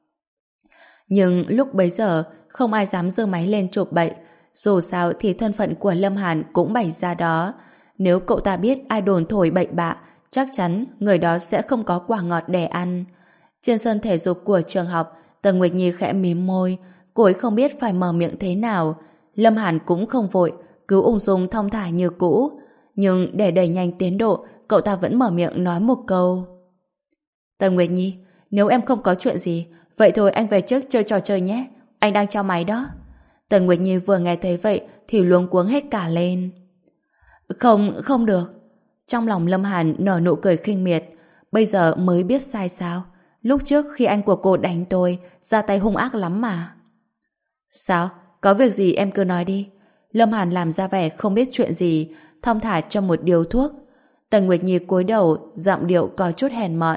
Speaker 1: Nhưng lúc bấy giờ, không ai dám giơ máy lên chụp bậy. Dù sao thì thân phận của Lâm Hàn cũng bày ra đó. Nếu cậu ta biết ai đồn thổi bậy bạ, chắc chắn người đó sẽ không có quả ngọt để ăn. Trên sân thể dục của trường học, Tần Nguyệt Nhi khẽ mím môi, cô ấy không biết phải mở miệng thế nào. Lâm Hàn cũng không vội, cứ ung dung thong thả như cũ. Nhưng để đẩy nhanh tiến độ, cậu ta vẫn mở miệng nói một câu. Tần Nguyệt Nhi, nếu em không có chuyện gì, vậy thôi anh về trước chơi trò chơi nhé, anh đang trao máy đó. Tần Nguyệt Nhi vừa nghe thấy vậy thì luống cuống hết cả lên. Không, không được. Trong lòng Lâm Hàn nở nụ cười khinh miệt. Bây giờ mới biết sai sao. Lúc trước khi anh của cô đánh tôi, ra tay hung ác lắm mà. Sao? Có việc gì em cứ nói đi. Lâm Hàn làm ra vẻ không biết chuyện gì, thong thả cho một điếu thuốc. Tần Nguyệt Nhi cúi đầu, giọng điệu có chút hèn mọn.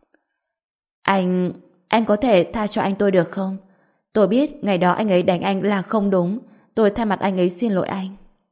Speaker 1: Anh... anh có thể tha cho anh tôi được không? Tôi biết ngày đó anh ấy đánh anh là không đúng. Tôi thay mặt anh ấy xin lỗi anh.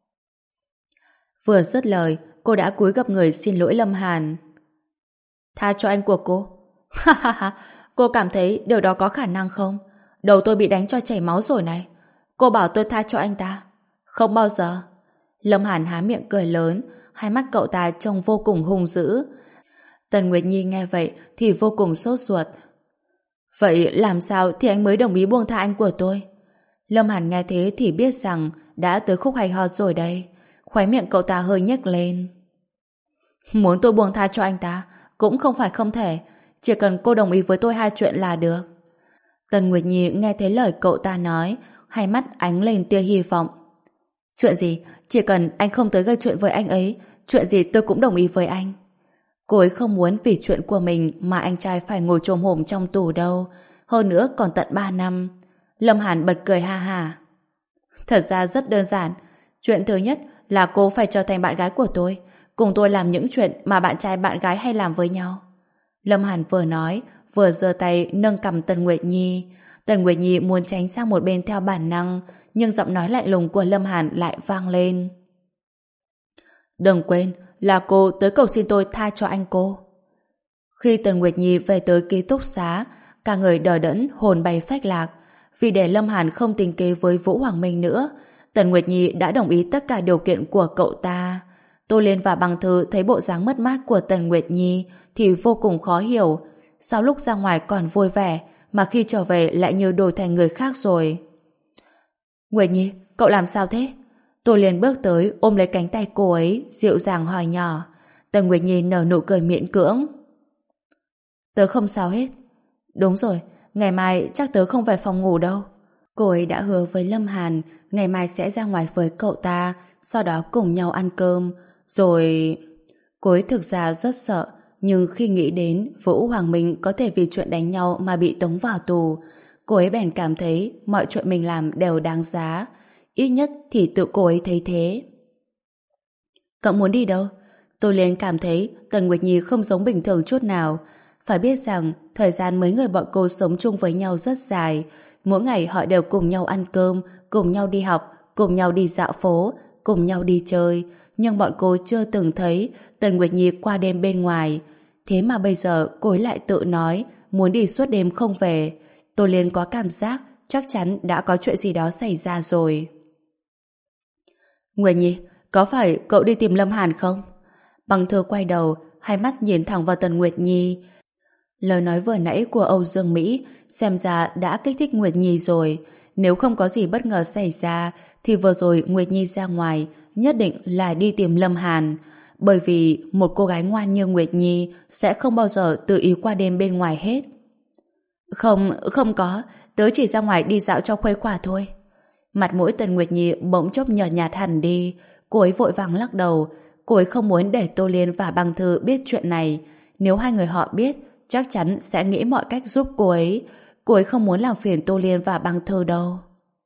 Speaker 1: Vừa dứt lời, cô đã cúi gập người xin lỗi Lâm Hàn. Tha cho anh của cô? Ha ha ha, cô cảm thấy điều đó có khả năng không? Đầu tôi bị đánh cho chảy máu rồi này. Cô bảo tôi tha cho anh ta? Không bao giờ. Lâm Hàn há miệng cười lớn, hai mắt cậu ta trông vô cùng hung dữ. Tần Nguyệt Nhi nghe vậy thì vô cùng sốt ruột. Vậy làm sao thì anh mới đồng ý buông tha anh của tôi? Lâm Hàn nghe thế thì biết rằng đã tới khúc hay ho rồi đây. Khóe miệng cậu ta hơi nhếch lên. Muốn tôi buông tha cho anh ta cũng không phải không thể. Chỉ cần cô đồng ý với tôi hai chuyện là được. Tần Nguyệt Nhi nghe thấy lời cậu ta nói, hai mắt ánh lên tia hy vọng. Chuyện gì? Chỉ cần anh không tới gây chuyện với anh ấy, chuyện gì tôi cũng đồng ý với anh. Cô ấy không muốn vì chuyện của mình mà anh trai phải ngồi chồm hổm trong tù đâu. Hơn nữa còn tận ba năm. Lâm Hàn bật cười ha ha. Thật ra rất đơn giản. Chuyện thứ nhất là cô phải trở thành bạn gái của tôi, cùng tôi làm những chuyện mà bạn trai bạn gái hay làm với nhau. Lâm Hàn vừa nói, vừa giơ tay nâng cằm Tần Nguyệt Nhi. Tần Nguyệt Nhi muốn tránh sang một bên theo bản năng, nhưng giọng nói lạnh lùng của Lâm Hàn lại vang lên. Đừng quên, là cô tới cầu xin tôi tha cho anh cô. Khi Tần Nguyệt Nhi về tới ký túc xá, cả người đờ đẫn, hồn bay phách lạc. Vì để Lâm Hàn không tình kế với Vũ Hoàng Minh nữa, Tần Nguyệt Nhi đã đồng ý tất cả điều kiện của cậu ta. Tô Liên và Bằng Thư thấy bộ dáng mất mát của Tần Nguyệt Nhi thì vô cùng khó hiểu. Sao lúc ra ngoài còn vui vẻ, mà khi trở về lại như đổi thành người khác rồi? Nguyệt Nhi, cậu làm sao thế? Tô Liên bước tới ôm lấy cánh tay cô ấy, dịu dàng hỏi nhỏ. Tần Nguyệt Nhi nở nụ cười miễn cưỡng. Tớ không sao hết. Đúng rồi, ngày mai chắc tớ không về phòng ngủ đâu. Cô ấy đã hứa với Lâm Hàn ngày mai sẽ ra ngoài với cậu ta, sau đó cùng nhau ăn cơm. Rồi... Cô ấy thực ra rất sợ, nhưng khi nghĩ đến Vũ Hoàng Minh có thể vì chuyện đánh nhau mà bị tống vào tù, cô ấy bèn cảm thấy mọi chuyện mình làm đều đáng giá. Ít nhất thì tự cô ấy thấy thế. Cậu muốn đi đâu? Tôi liền cảm thấy Tần Nguyệt Nhi không giống bình thường chút nào. Phải biết rằng thời gian mấy người bọn cô sống chung với nhau rất dài. Mỗi ngày họ đều cùng nhau ăn cơm, cùng nhau đi học, cùng nhau đi dạo phố, cùng nhau đi chơi. Nhưng bọn cô chưa từng thấy Tần Nguyệt Nhi qua đêm bên ngoài. Thế mà bây giờ cô ấy lại tự nói muốn đi suốt đêm không về. Tôi liền có cảm giác chắc chắn đã có chuyện gì đó xảy ra rồi. Nguyệt Nhi, có phải cậu đi tìm Lâm Hàn không? Bằng Thư quay đầu, hai mắt nhìn thẳng vào Tần Nguyệt Nhi. Lời nói vừa nãy của Âu Dương Mỹ xem ra đã kích thích Nguyệt Nhi rồi. Nếu không có gì bất ngờ xảy ra thì vừa rồi Nguyệt Nhi ra ngoài nhất định là đi tìm Lâm Hàn. Bởi vì một cô gái ngoan như Nguyệt Nhi sẽ không bao giờ tự ý qua đêm bên ngoài hết. Không, không có. Tớ chỉ ra ngoài đi dạo cho khuây khỏa thôi. Mặt mũi Tần Nguyệt Nhi bỗng chốc nhợt nhạt hẳn đi. Cô ấy vội vàng lắc đầu. Cô ấy không muốn để Tô Liên và Băng Thư biết chuyện này. Nếu hai người họ biết, chắc chắn sẽ nghĩ mọi cách giúp cô ấy. Cô ấy không muốn làm phiền Tô Liên và Băng Thư đâu.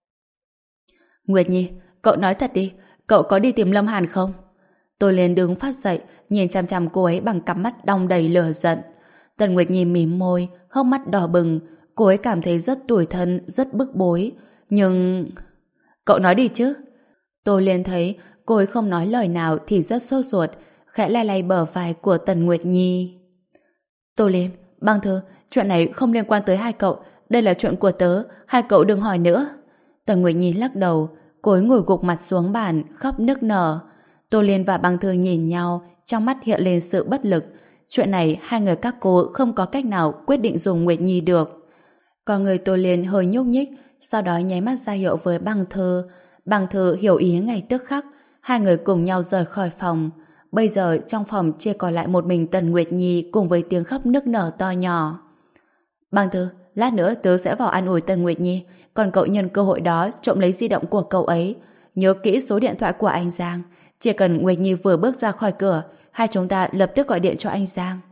Speaker 1: Nguyệt Nhi, cậu nói thật đi, cậu có đi tìm Lâm Hàn không? Tô Liên đứng phát dậy, nhìn chằm chằm cô ấy bằng cặp mắt đong đầy lửa giận. Tần Nguyệt Nhi mím môi, hốc mắt đỏ bừng. Cô ấy cảm thấy rất tủi thân, rất bức bối. Nhưng... Cậu nói đi chứ. Tô Liên thấy cô ấy không nói lời nào thì rất sốt ruột, khẽ lay lay bờ vai của Tần Nguyệt Nhi. Tô Liên, Băng Thư, chuyện này không liên quan tới hai cậu, đây là chuyện của tớ, hai cậu đừng hỏi nữa. Tần Nguyệt Nhi lắc đầu, cô ấy ngồi gục mặt xuống bàn, khóc nức nở. Tô Liên và Băng Thư nhìn nhau, trong mắt hiện lên sự bất lực. Chuyện này hai người các cô không có cách nào quyết định dùng Nguyệt Nhi được. Còn người Tô Liên hơi nhúc nhích, sau đó nháy mắt ra hiệu với Băng Thư. Băng Thư hiểu ý ngay tức khắc, hai người cùng nhau rời khỏi phòng. Bây giờ trong phòng chỉ còn lại một mình Tần Nguyệt Nhi cùng với tiếng khóc nức nở to nhỏ. Băng Thư, lát nữa tớ sẽ vào an ủi Tần Nguyệt Nhi, còn cậu nhân cơ hội đó trộm lấy di động của cậu ấy. Nhớ kỹ số điện thoại của anh Giang, Chỉ cần Nguyệt Nhi vừa bước ra khỏi cửa, hai chúng ta lập tức gọi điện cho anh Giang.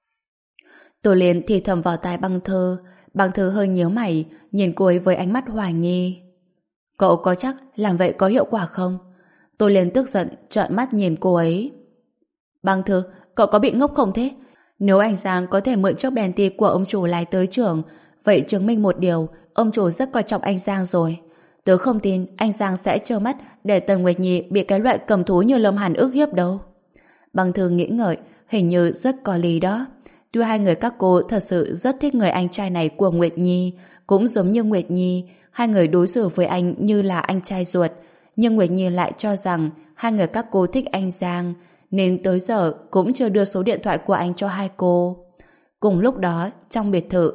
Speaker 1: Tô Liên thì thầm vào tai Băng Thư. Băng Thư hơi nhíu mày, nhìn cô ấy với ánh mắt hoài nghi. Cậu có chắc làm vậy có hiệu quả không? Tô Liên tức giận, trợn mắt nhìn cô ấy. Băng Thư, cậu có bị ngốc không thế? Nếu anh Giang có thể mượn chiếc Bentley của ông chủ lái tới trường, vậy chứng minh một điều, ông chủ rất coi trọng anh Giang rồi. Tớ không tin anh Giang sẽ trơ mắt để Tần Nguyệt Nhi bị cái loại cầm thú như Lâm Hàn ức hiếp đâu. Băng Thư nghĩ ngợi, hình như rất có lý đó. Tuy hai người các cô thật sự rất thích người anh trai này của Nguyệt Nhi, cũng giống như Nguyệt Nhi, hai người đối xử với anh như là anh trai ruột, nhưng Nguyệt Nhi lại cho rằng hai người các cô thích anh Giang, nên tới giờ cũng chưa đưa số điện thoại của anh cho hai cô. Cùng lúc đó, trong biệt thự,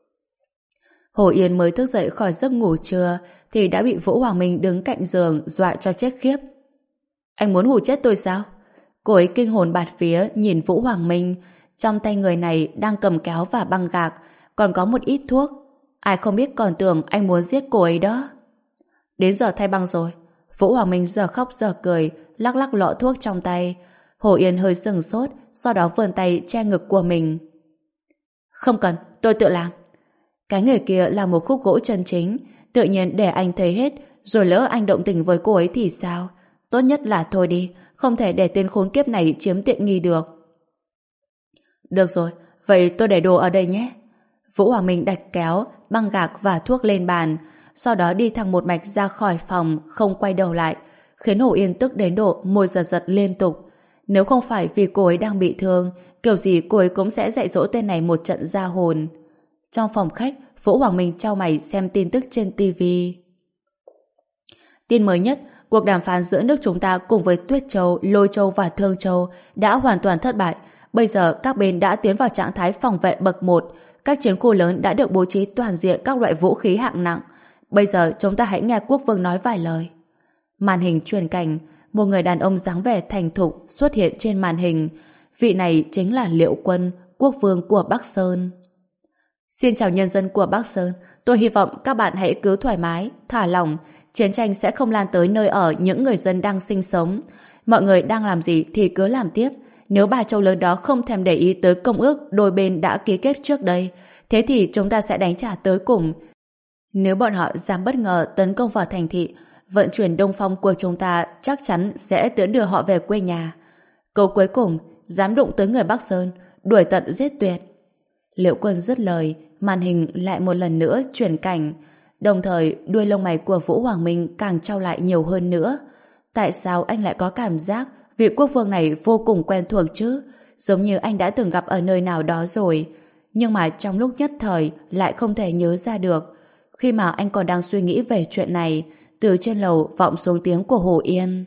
Speaker 1: Hồ Yên mới thức dậy khỏi giấc ngủ trưa thì đã bị Vũ Hoàng Minh đứng cạnh giường dọa cho chết khiếp. Anh muốn hù chết tôi sao? Cô ấy kinh hồn bạt vía nhìn Vũ Hoàng Minh, trong tay người này đang cầm kéo và băng gạc, còn có một ít thuốc. Ai không biết còn tưởng anh muốn giết cô ấy đó. Đến giờ thay băng rồi. Vũ Hoàng Minh giờ khóc giờ cười, lắc lắc lọ thuốc trong tay. Hồ Yên hơi sừng sốt, sau đó vươn tay che ngực của mình. Không cần, tôi tự làm. Cái người kia là một khúc gỗ chân chính, tự nhiên để anh thấy hết, rồi lỡ anh động tình với cô ấy thì sao? Tốt nhất là thôi đi, không thể để tên khốn kiếp này chiếm tiện nghi được. Được rồi, vậy tôi để đồ ở đây nhé. Vũ Hoàng Minh đặt kéo, băng gạc và thuốc lên bàn, sau đó đi thẳng một mạch ra khỏi phòng, không quay đầu lại, khiến Hồ Yên tức đến độ môi giật giật liên tục. Nếu không phải vì cô ấy đang bị thương, kiểu gì cô ấy cũng sẽ dạy dỗ tên này một trận ra hồn. Trong phòng khách, Vũ Hoàng Minh chau mày xem tin tức trên ti vi. Tin mới nhất, cuộc đàm phán giữa nước chúng ta cùng với Tuyết Châu, Lôi Châu và Thương Châu đã hoàn toàn thất bại. Bây giờ các bên đã tiến vào trạng thái phòng vệ bậc một. Các chiến khu lớn đã được bố trí toàn diện các loại vũ khí hạng nặng. Bây giờ chúng ta hãy nghe Quốc Vương nói vài lời. Màn hình truyền cảnh, một người đàn ông dáng vẻ thành thục xuất hiện trên màn hình. Vị này chính là Liệu Quân, Quốc Vương của Bắc Sơn. Xin chào nhân dân của Bắc Sơn, tôi hy vọng các bạn hãy cứ thoải mái, thả lỏng, chiến tranh sẽ không lan tới nơi ở những người dân đang sinh sống. Mọi người đang làm gì thì cứ làm tiếp. Nếu ba châu lớn đó không thèm để ý tới công ước đôi bên đã ký kết trước đây, thế thì chúng ta sẽ đánh trả tới cùng. Nếu bọn họ dám bất ngờ tấn công vào thành thị, vận chuyển Đông Phong của chúng ta chắc chắn sẽ tiễn đưa họ về quê nhà. Câu cuối cùng, dám đụng tới người Bắc Sơn, đuổi tận giết tuyệt. Liệu Quân dứt lời, màn hình lại một lần nữa chuyển cảnh, đồng thời đuôi lông mày của Vũ Hoàng Minh càng trao lại nhiều hơn nữa. Tại sao anh lại có cảm giác vị quốc vương này vô cùng quen thuộc chứ? Giống như anh đã từng gặp ở nơi nào đó rồi, nhưng mà trong lúc nhất thời lại không thể nhớ ra được. Khi mà anh còn đang suy nghĩ về chuyện này, từ trên lầu vọng xuống tiếng của Hồ Yên.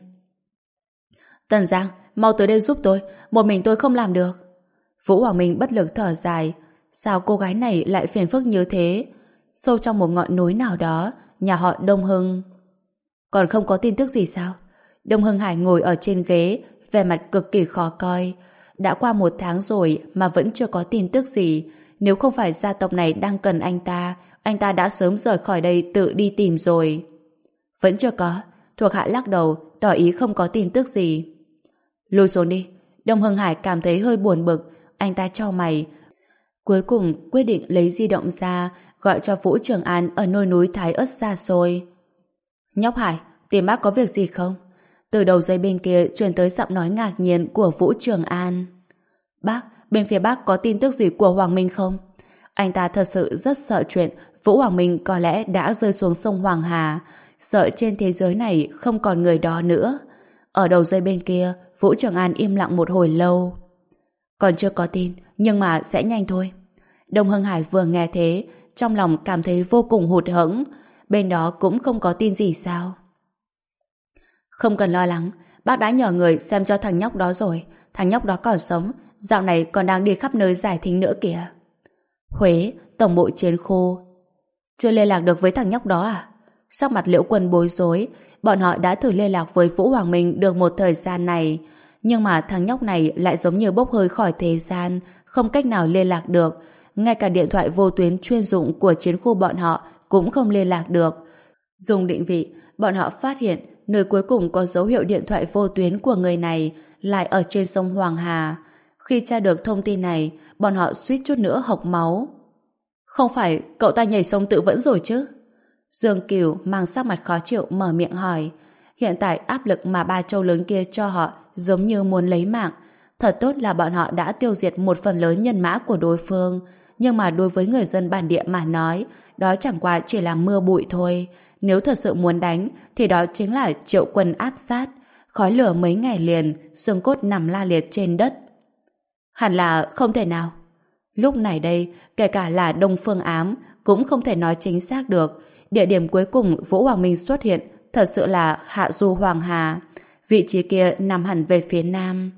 Speaker 1: Tần Giang, mau tới đây giúp tôi, một mình tôi không làm được. Vũ Hoàng Minh bất lực thở dài. Sao cô gái này lại phiền phức như thế? Sâu trong một ngọn núi nào đó, nhà họ Đông Hưng. Còn không có tin tức gì sao? Đông Hưng Hải ngồi ở trên ghế, vẻ mặt cực kỳ khó coi. Đã qua một tháng rồi mà vẫn chưa có tin tức gì. Nếu không phải gia tộc này đang cần anh ta, anh ta đã sớm rời khỏi đây tự đi tìm rồi. Vẫn chưa có. Thuộc hạ lắc đầu, tỏ ý không có tin tức gì. Lùi xuống đi. Đông Hưng Hải cảm thấy hơi buồn bực. Anh ta chau mày. Cuối cùng quyết định lấy di động ra, gọi cho Vũ Trường An ở nơi núi Thái Ất xa xôi. Nhóc Hải, tìm bác có việc gì không? Từ đầu dây bên kia truyền tới giọng nói ngạc nhiên của Vũ Trường An. Bác, bên phía bác có tin tức gì của Hoàng Minh không? Anh ta thật sự rất sợ chuyện Vũ Hoàng Minh có lẽ đã rơi xuống sông Hoàng Hà, sợ trên thế giới này không còn người đó nữa. Ở đầu dây bên kia, Vũ Trường An im lặng một hồi lâu. Còn chưa có tin, nhưng mà sẽ nhanh thôi. Đông Hưng Hải vừa nghe thế, trong lòng cảm thấy vô cùng hụt hẫng. Bên đó cũng không có tin gì sao? Không cần lo lắng, bác đã nhờ người xem cho thằng nhóc đó rồi. Thằng nhóc đó còn sống, dạo này còn đang đi khắp nơi giải thính nữa kìa. Huế, tổng bộ chiến khu. Chưa liên lạc được với thằng nhóc đó à? Sắc mặt Liễu Quân bối rối. Bọn họ đã thử liên lạc với Vũ Hoàng Minh được một thời gian này, nhưng mà thằng nhóc này lại giống như bốc hơi khỏi thế gian, không cách nào liên lạc được. Ngay cả điện thoại vô tuyến chuyên dụng của chiến khu bọn họ cũng không liên lạc được. Dùng định vị, bọn họ phát hiện nơi cuối cùng có dấu hiệu điện thoại vô tuyến của người này lại ở trên sông Hoàng Hà. Khi tra được thông tin này, bọn họ suýt chút nữa hộc máu. Không phải cậu ta nhảy sông tự vẫn rồi chứ? Dương Cửu mang sắc mặt khó chịu mở miệng hỏi. Hiện tại áp lực mà ba châu lớn kia cho họ giống như muốn lấy mạng. Thật tốt là bọn họ đã tiêu diệt một phần lớn nhân mã của đối phương. Nhưng mà đối với người dân bản địa mà nói, đó chẳng qua chỉ là mưa bụi thôi. Nếu thật sự muốn đánh, thì đó chính là triệu quân áp sát. Khói lửa mấy ngày liền, xương cốt nằm la liệt trên đất. Hẳn là không thể nào. Lúc này đây, kể cả là Đông Phương Ám cũng không thể nói chính xác được. Địa điểm cuối cùng Vũ Hoàng Minh xuất hiện thật sự là hạ du Hoàng Hà. Vị trí kia nằm hẳn về phía nam.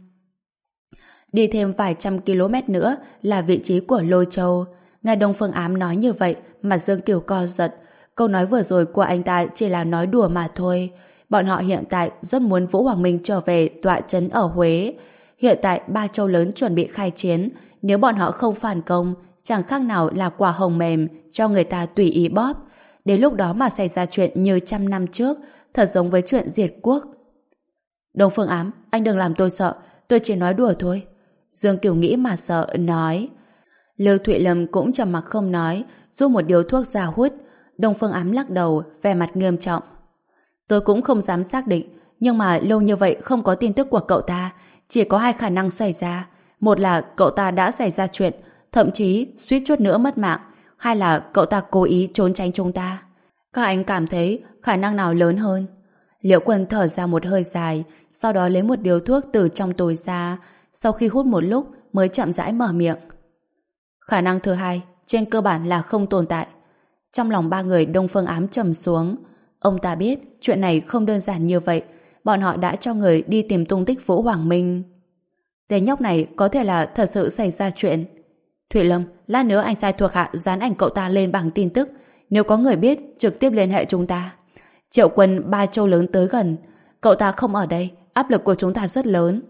Speaker 1: Đi thêm vài trăm km nữa là vị trí của Lôi Châu. Nghe Đông Phương Ám nói như vậy mà Dương Kiều co giật. Câu nói vừa rồi của anh ta chỉ là nói đùa mà thôi. Bọn họ hiện tại rất muốn Vũ Hoàng Minh trở về tọa trấn ở Huế. Hiện tại ba châu lớn chuẩn bị khai chiến. Nếu bọn họ không phản công, chẳng khác nào là quả hồng mềm cho người ta tùy ý bóp. Đến lúc đó mà xảy ra chuyện như trăm năm trước, thật giống với chuyện diệt quốc. Đông Phương Ám, anh đừng làm tôi sợ, tôi chỉ nói đùa thôi. Dương Kiều nghĩ mà sợ, nói. Lưu Thụy Lâm cũng trầm mặc không nói, rút một điếu thuốc ra hút. Đông Phương Ám lắc đầu, vẻ mặt nghiêm trọng. Tôi cũng không dám xác định, nhưng mà lâu như vậy không có tin tức của cậu ta, chỉ có hai khả năng xảy ra. Một là cậu ta đã xảy ra chuyện, thậm chí suýt chút nữa mất mạng. Hai là cậu ta cố ý trốn tránh chúng ta. Các anh cảm thấy khả năng nào lớn hơn? Liễu Quân thở ra một hơi dài, sau đó lấy một điếu thuốc từ trong túi ra, sau khi hút một lúc mới chậm rãi mở miệng. Khả năng thứ hai, trên cơ bản là không tồn tại. Trong lòng ba người Đông Phương Ám trầm xuống. Ông ta biết chuyện này không đơn giản như vậy. Bọn họ đã cho người đi tìm tung tích Vũ Hoàng Minh. Tên nhóc này có thể là thật sự xảy ra chuyện. Thụy Lâm, lát nữa anh sai thuộc hạ dán ảnh cậu ta lên bảng tin tức. Nếu có người biết, trực tiếp liên hệ chúng ta. Triệu quân ba châu lớn tới gần. Cậu ta không ở đây, áp lực của chúng ta rất lớn.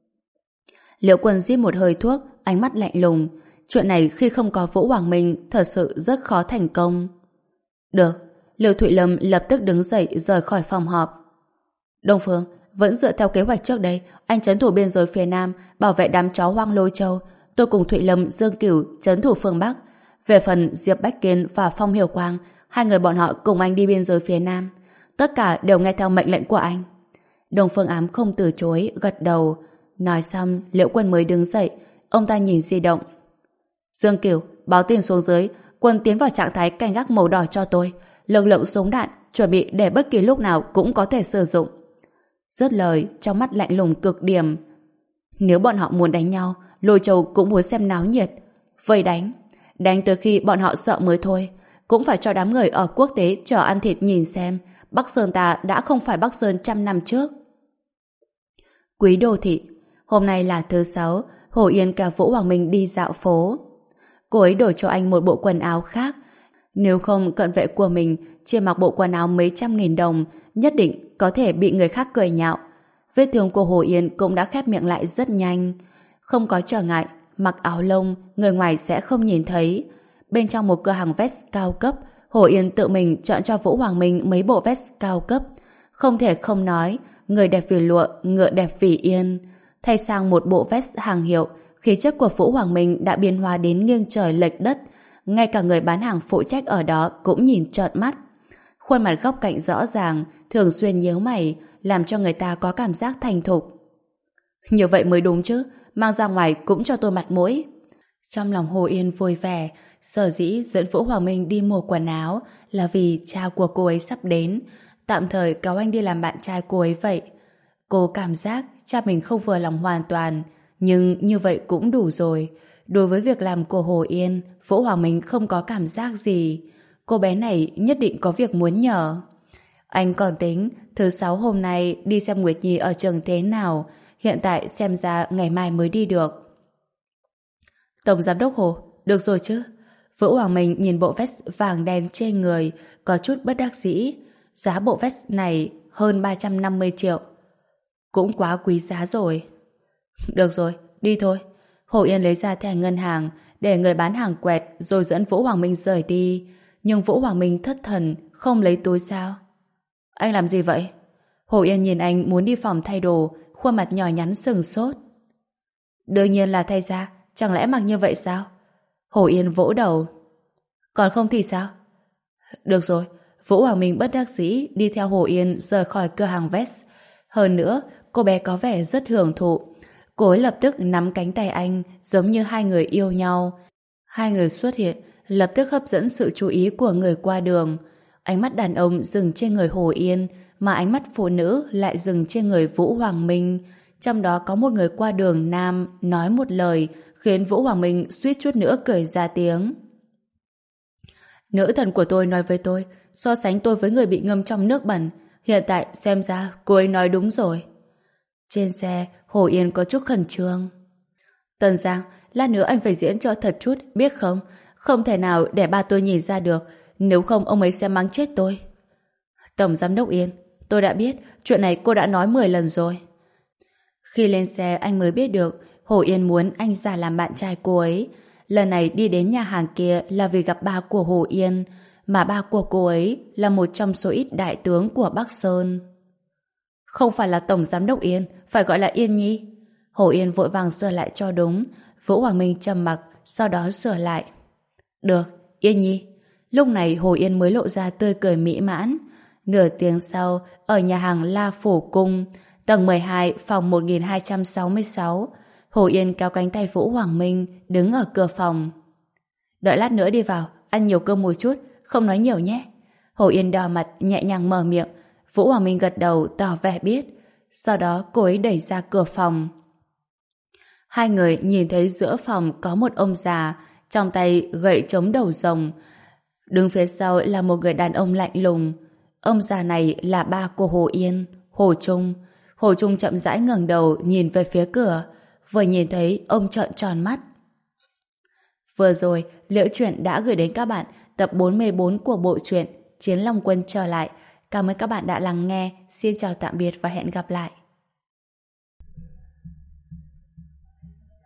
Speaker 1: Liễu Quân rít một hơi thuốc, ánh mắt lạnh lùng. Chuyện này khi không có Vũ Hoàng Minh thật sự rất khó thành công. Được, Lưu Thụy Lâm lập tức đứng dậy rời khỏi phòng họp. Đông Phương, vẫn dựa theo kế hoạch trước đây, anh trấn thủ biên giới phía Nam, bảo vệ đám chó hoang Lôi Châu. Tôi cùng Thụy Lâm, Dương Cửu trấn thủ phương Bắc. Về phần Diệp Bách Kiên và Phong Hiểu Quang, hai người bọn họ cùng anh đi biên giới phía Nam. Tất cả đều nghe theo mệnh lệnh của anh. Đông Phương Ám không từ chối, gật đầu. Nói xong, Liễu Quân mới đứng dậy. Ông ta nhìn di động. Dương Cửu, báo tin xuống dưới, quân tiến vào trạng thái canh gác màu đỏ cho tôi. Lực lượng súng đạn chuẩn bị để bất kỳ lúc nào cũng có thể sử dụng. Dứt lời, trong mắt lạnh lùng cực điểm. Nếu bọn họ muốn đánh nhau, Lôi Châu cũng muốn xem náo nhiệt. Vây đánh. Đánh tới khi bọn họ sợ mới thôi. Cũng phải cho đám người ở quốc tế chờ ăn thịt nhìn xem Bắc Sơn ta đã không phải Bắc Sơn trăm năm trước. Quý đô thị. Hôm nay là thứ sáu, Hồ Yên cả Vũ Hoàng Minh đi dạo phố. Cô ấy đổi cho anh một bộ quần áo khác. Nếu không, cận vệ của mình chỉ mặc bộ quần áo mấy trăm nghìn đồng, nhất định có thể bị người khác cười nhạo. Vết thương của Hồ Yên cũng đã khép miệng lại rất nhanh. Không có trở ngại, mặc áo lông, người ngoài sẽ không nhìn thấy. Bên trong một cửa hàng vest cao cấp, Hồ Yên tự mình chọn cho Vũ Hoàng Minh mấy bộ vest cao cấp. Không thể không nói, người đẹp vì lụa, ngựa đẹp vì yên. Thay sang một bộ vest hàng hiệu, khí chất của Vũ Hoàng Minh đã biến hóa đến nghiêng trời lệch đất. Ngay cả người bán hàng phụ trách ở đó cũng nhìn trợn mắt. Khuôn mặt góc cạnh rõ ràng, thường xuyên nhíu mày, làm cho người ta có cảm giác thành thục. Như vậy mới đúng chứ, mang ra ngoài cũng cho tôi mặt mũi. Trong lòng Hồ Yên vui vẻ, sở dĩ dẫn Vũ Hoàng Minh đi mua quần áo là vì cha của cô ấy sắp đến, tạm thời kéo anh đi làm bạn trai cô ấy vậy. Cô cảm giác cha mình không vừa lòng hoàn toàn, nhưng như vậy cũng đủ rồi. Đối với việc làm của Hồ Yên, Vũ Hoàng Minh không có cảm giác gì. Cô bé này nhất định có việc muốn nhờ. Anh còn tính thứ sáu hôm nay đi xem Nguyệt Nhi ở trường thế nào, hiện tại xem ra ngày mai mới đi được. Tổng giám đốc Hồ, được rồi chứ? Vũ Hoàng Minh nhìn bộ vest vàng đen trên người, có chút bất đắc dĩ. Giá bộ vest này hơn ba trăm năm mươi triệu. Cũng quá quý giá rồi. Được rồi, đi thôi. Hồ Yên lấy ra thẻ ngân hàng để người bán hàng quẹt rồi dẫn Vũ Hoàng Minh rời đi. Nhưng Vũ Hoàng Minh thất thần, không lấy túi sao? Anh làm gì vậy? Hồ Yên nhìn anh muốn đi phòng thay đồ, khuôn mặt nhỏ nhắn sừng sốt. Đương nhiên là thay ra, chẳng lẽ mặc như vậy sao? Hồ Yên vỗ đầu. Còn không thì sao? Được rồi, Vũ Hoàng Minh bất đắc dĩ đi theo Hồ Yên rời khỏi cửa hàng vest. Hơn nữa, cô bé có vẻ rất hưởng thụ. Cô ấy lập tức nắm cánh tay anh giống như hai người yêu nhau. Hai người xuất hiện, lập tức hấp dẫn sự chú ý của người qua đường. Ánh mắt đàn ông dừng trên người Hồ Yên, mà ánh mắt phụ nữ lại dừng trên người Vũ Hoàng Minh. Trong đó có một người qua đường nam nói một lời khiến Vũ Hoàng Minh suýt chút nữa cười ra tiếng. Nữ thần của tôi nói với tôi, so sánh tôi với người bị ngâm trong nước bẩn. Hiện tại xem ra cô ấy nói đúng rồi. Trên xe, Hồ Yên có chút khẩn trương. Tần Giang, lát nữa anh phải diễn cho thật chút, biết không? Không thể nào để ba tôi nhìn ra được, nếu không ông ấy sẽ mắng chết tôi. Tổng giám đốc Yên, tôi đã biết, chuyện này cô đã nói mười lần rồi. Khi lên xe anh mới biết được Hồ Yên muốn anh giả làm bạn trai cô ấy. Lần này đi đến nhà hàng kia là vì gặp ba của Hồ Yên, mà ba của cô ấy là một trong số ít đại tướng của Bắc Sơn. Không phải là Tổng Giám đốc Yên, phải gọi là Yên Nhi. Hồ Yên vội vàng sửa lại cho đúng. Vũ Hoàng Minh trầm mặc, sau đó sửa lại. Được, Yên Nhi. Lúc này Hồ Yên mới lộ ra tươi cười mỹ mãn. Nửa tiếng sau, ở nhà hàng La Phủ Cung, tầng mười hai, phòng một nghìn hai trăm sáu mươi sáu, Hồ Yên kéo cánh tay Vũ Hoàng Minh đứng ở cửa phòng. Đợi lát nữa đi vào, ăn nhiều cơm một chút, không nói nhiều nhé. Hồ Yên đỏ mặt nhẹ nhàng mở miệng. Vũ Hoàng Minh gật đầu tỏ vẻ biết. Sau đó cô ấy đẩy ra cửa phòng. Hai người nhìn thấy giữa phòng có một ông già, trong tay gậy chống đầu rồng. Đứng phía sau là một người đàn ông lạnh lùng. Ông già này là ba của Hồ Yên, Hồ Trung. Hồ Trung chậm rãi ngẩng đầu nhìn về phía cửa. Vừa nhìn thấy ông trợn tròn mắt. Vừa rồi, Liễu Chuyện đã gửi đến các bạn tập bốn mươi bốn của bộ truyện Chiến Long Quân trở lại. Cảm ơn các bạn đã lắng nghe. Xin chào tạm biệt và hẹn gặp lại.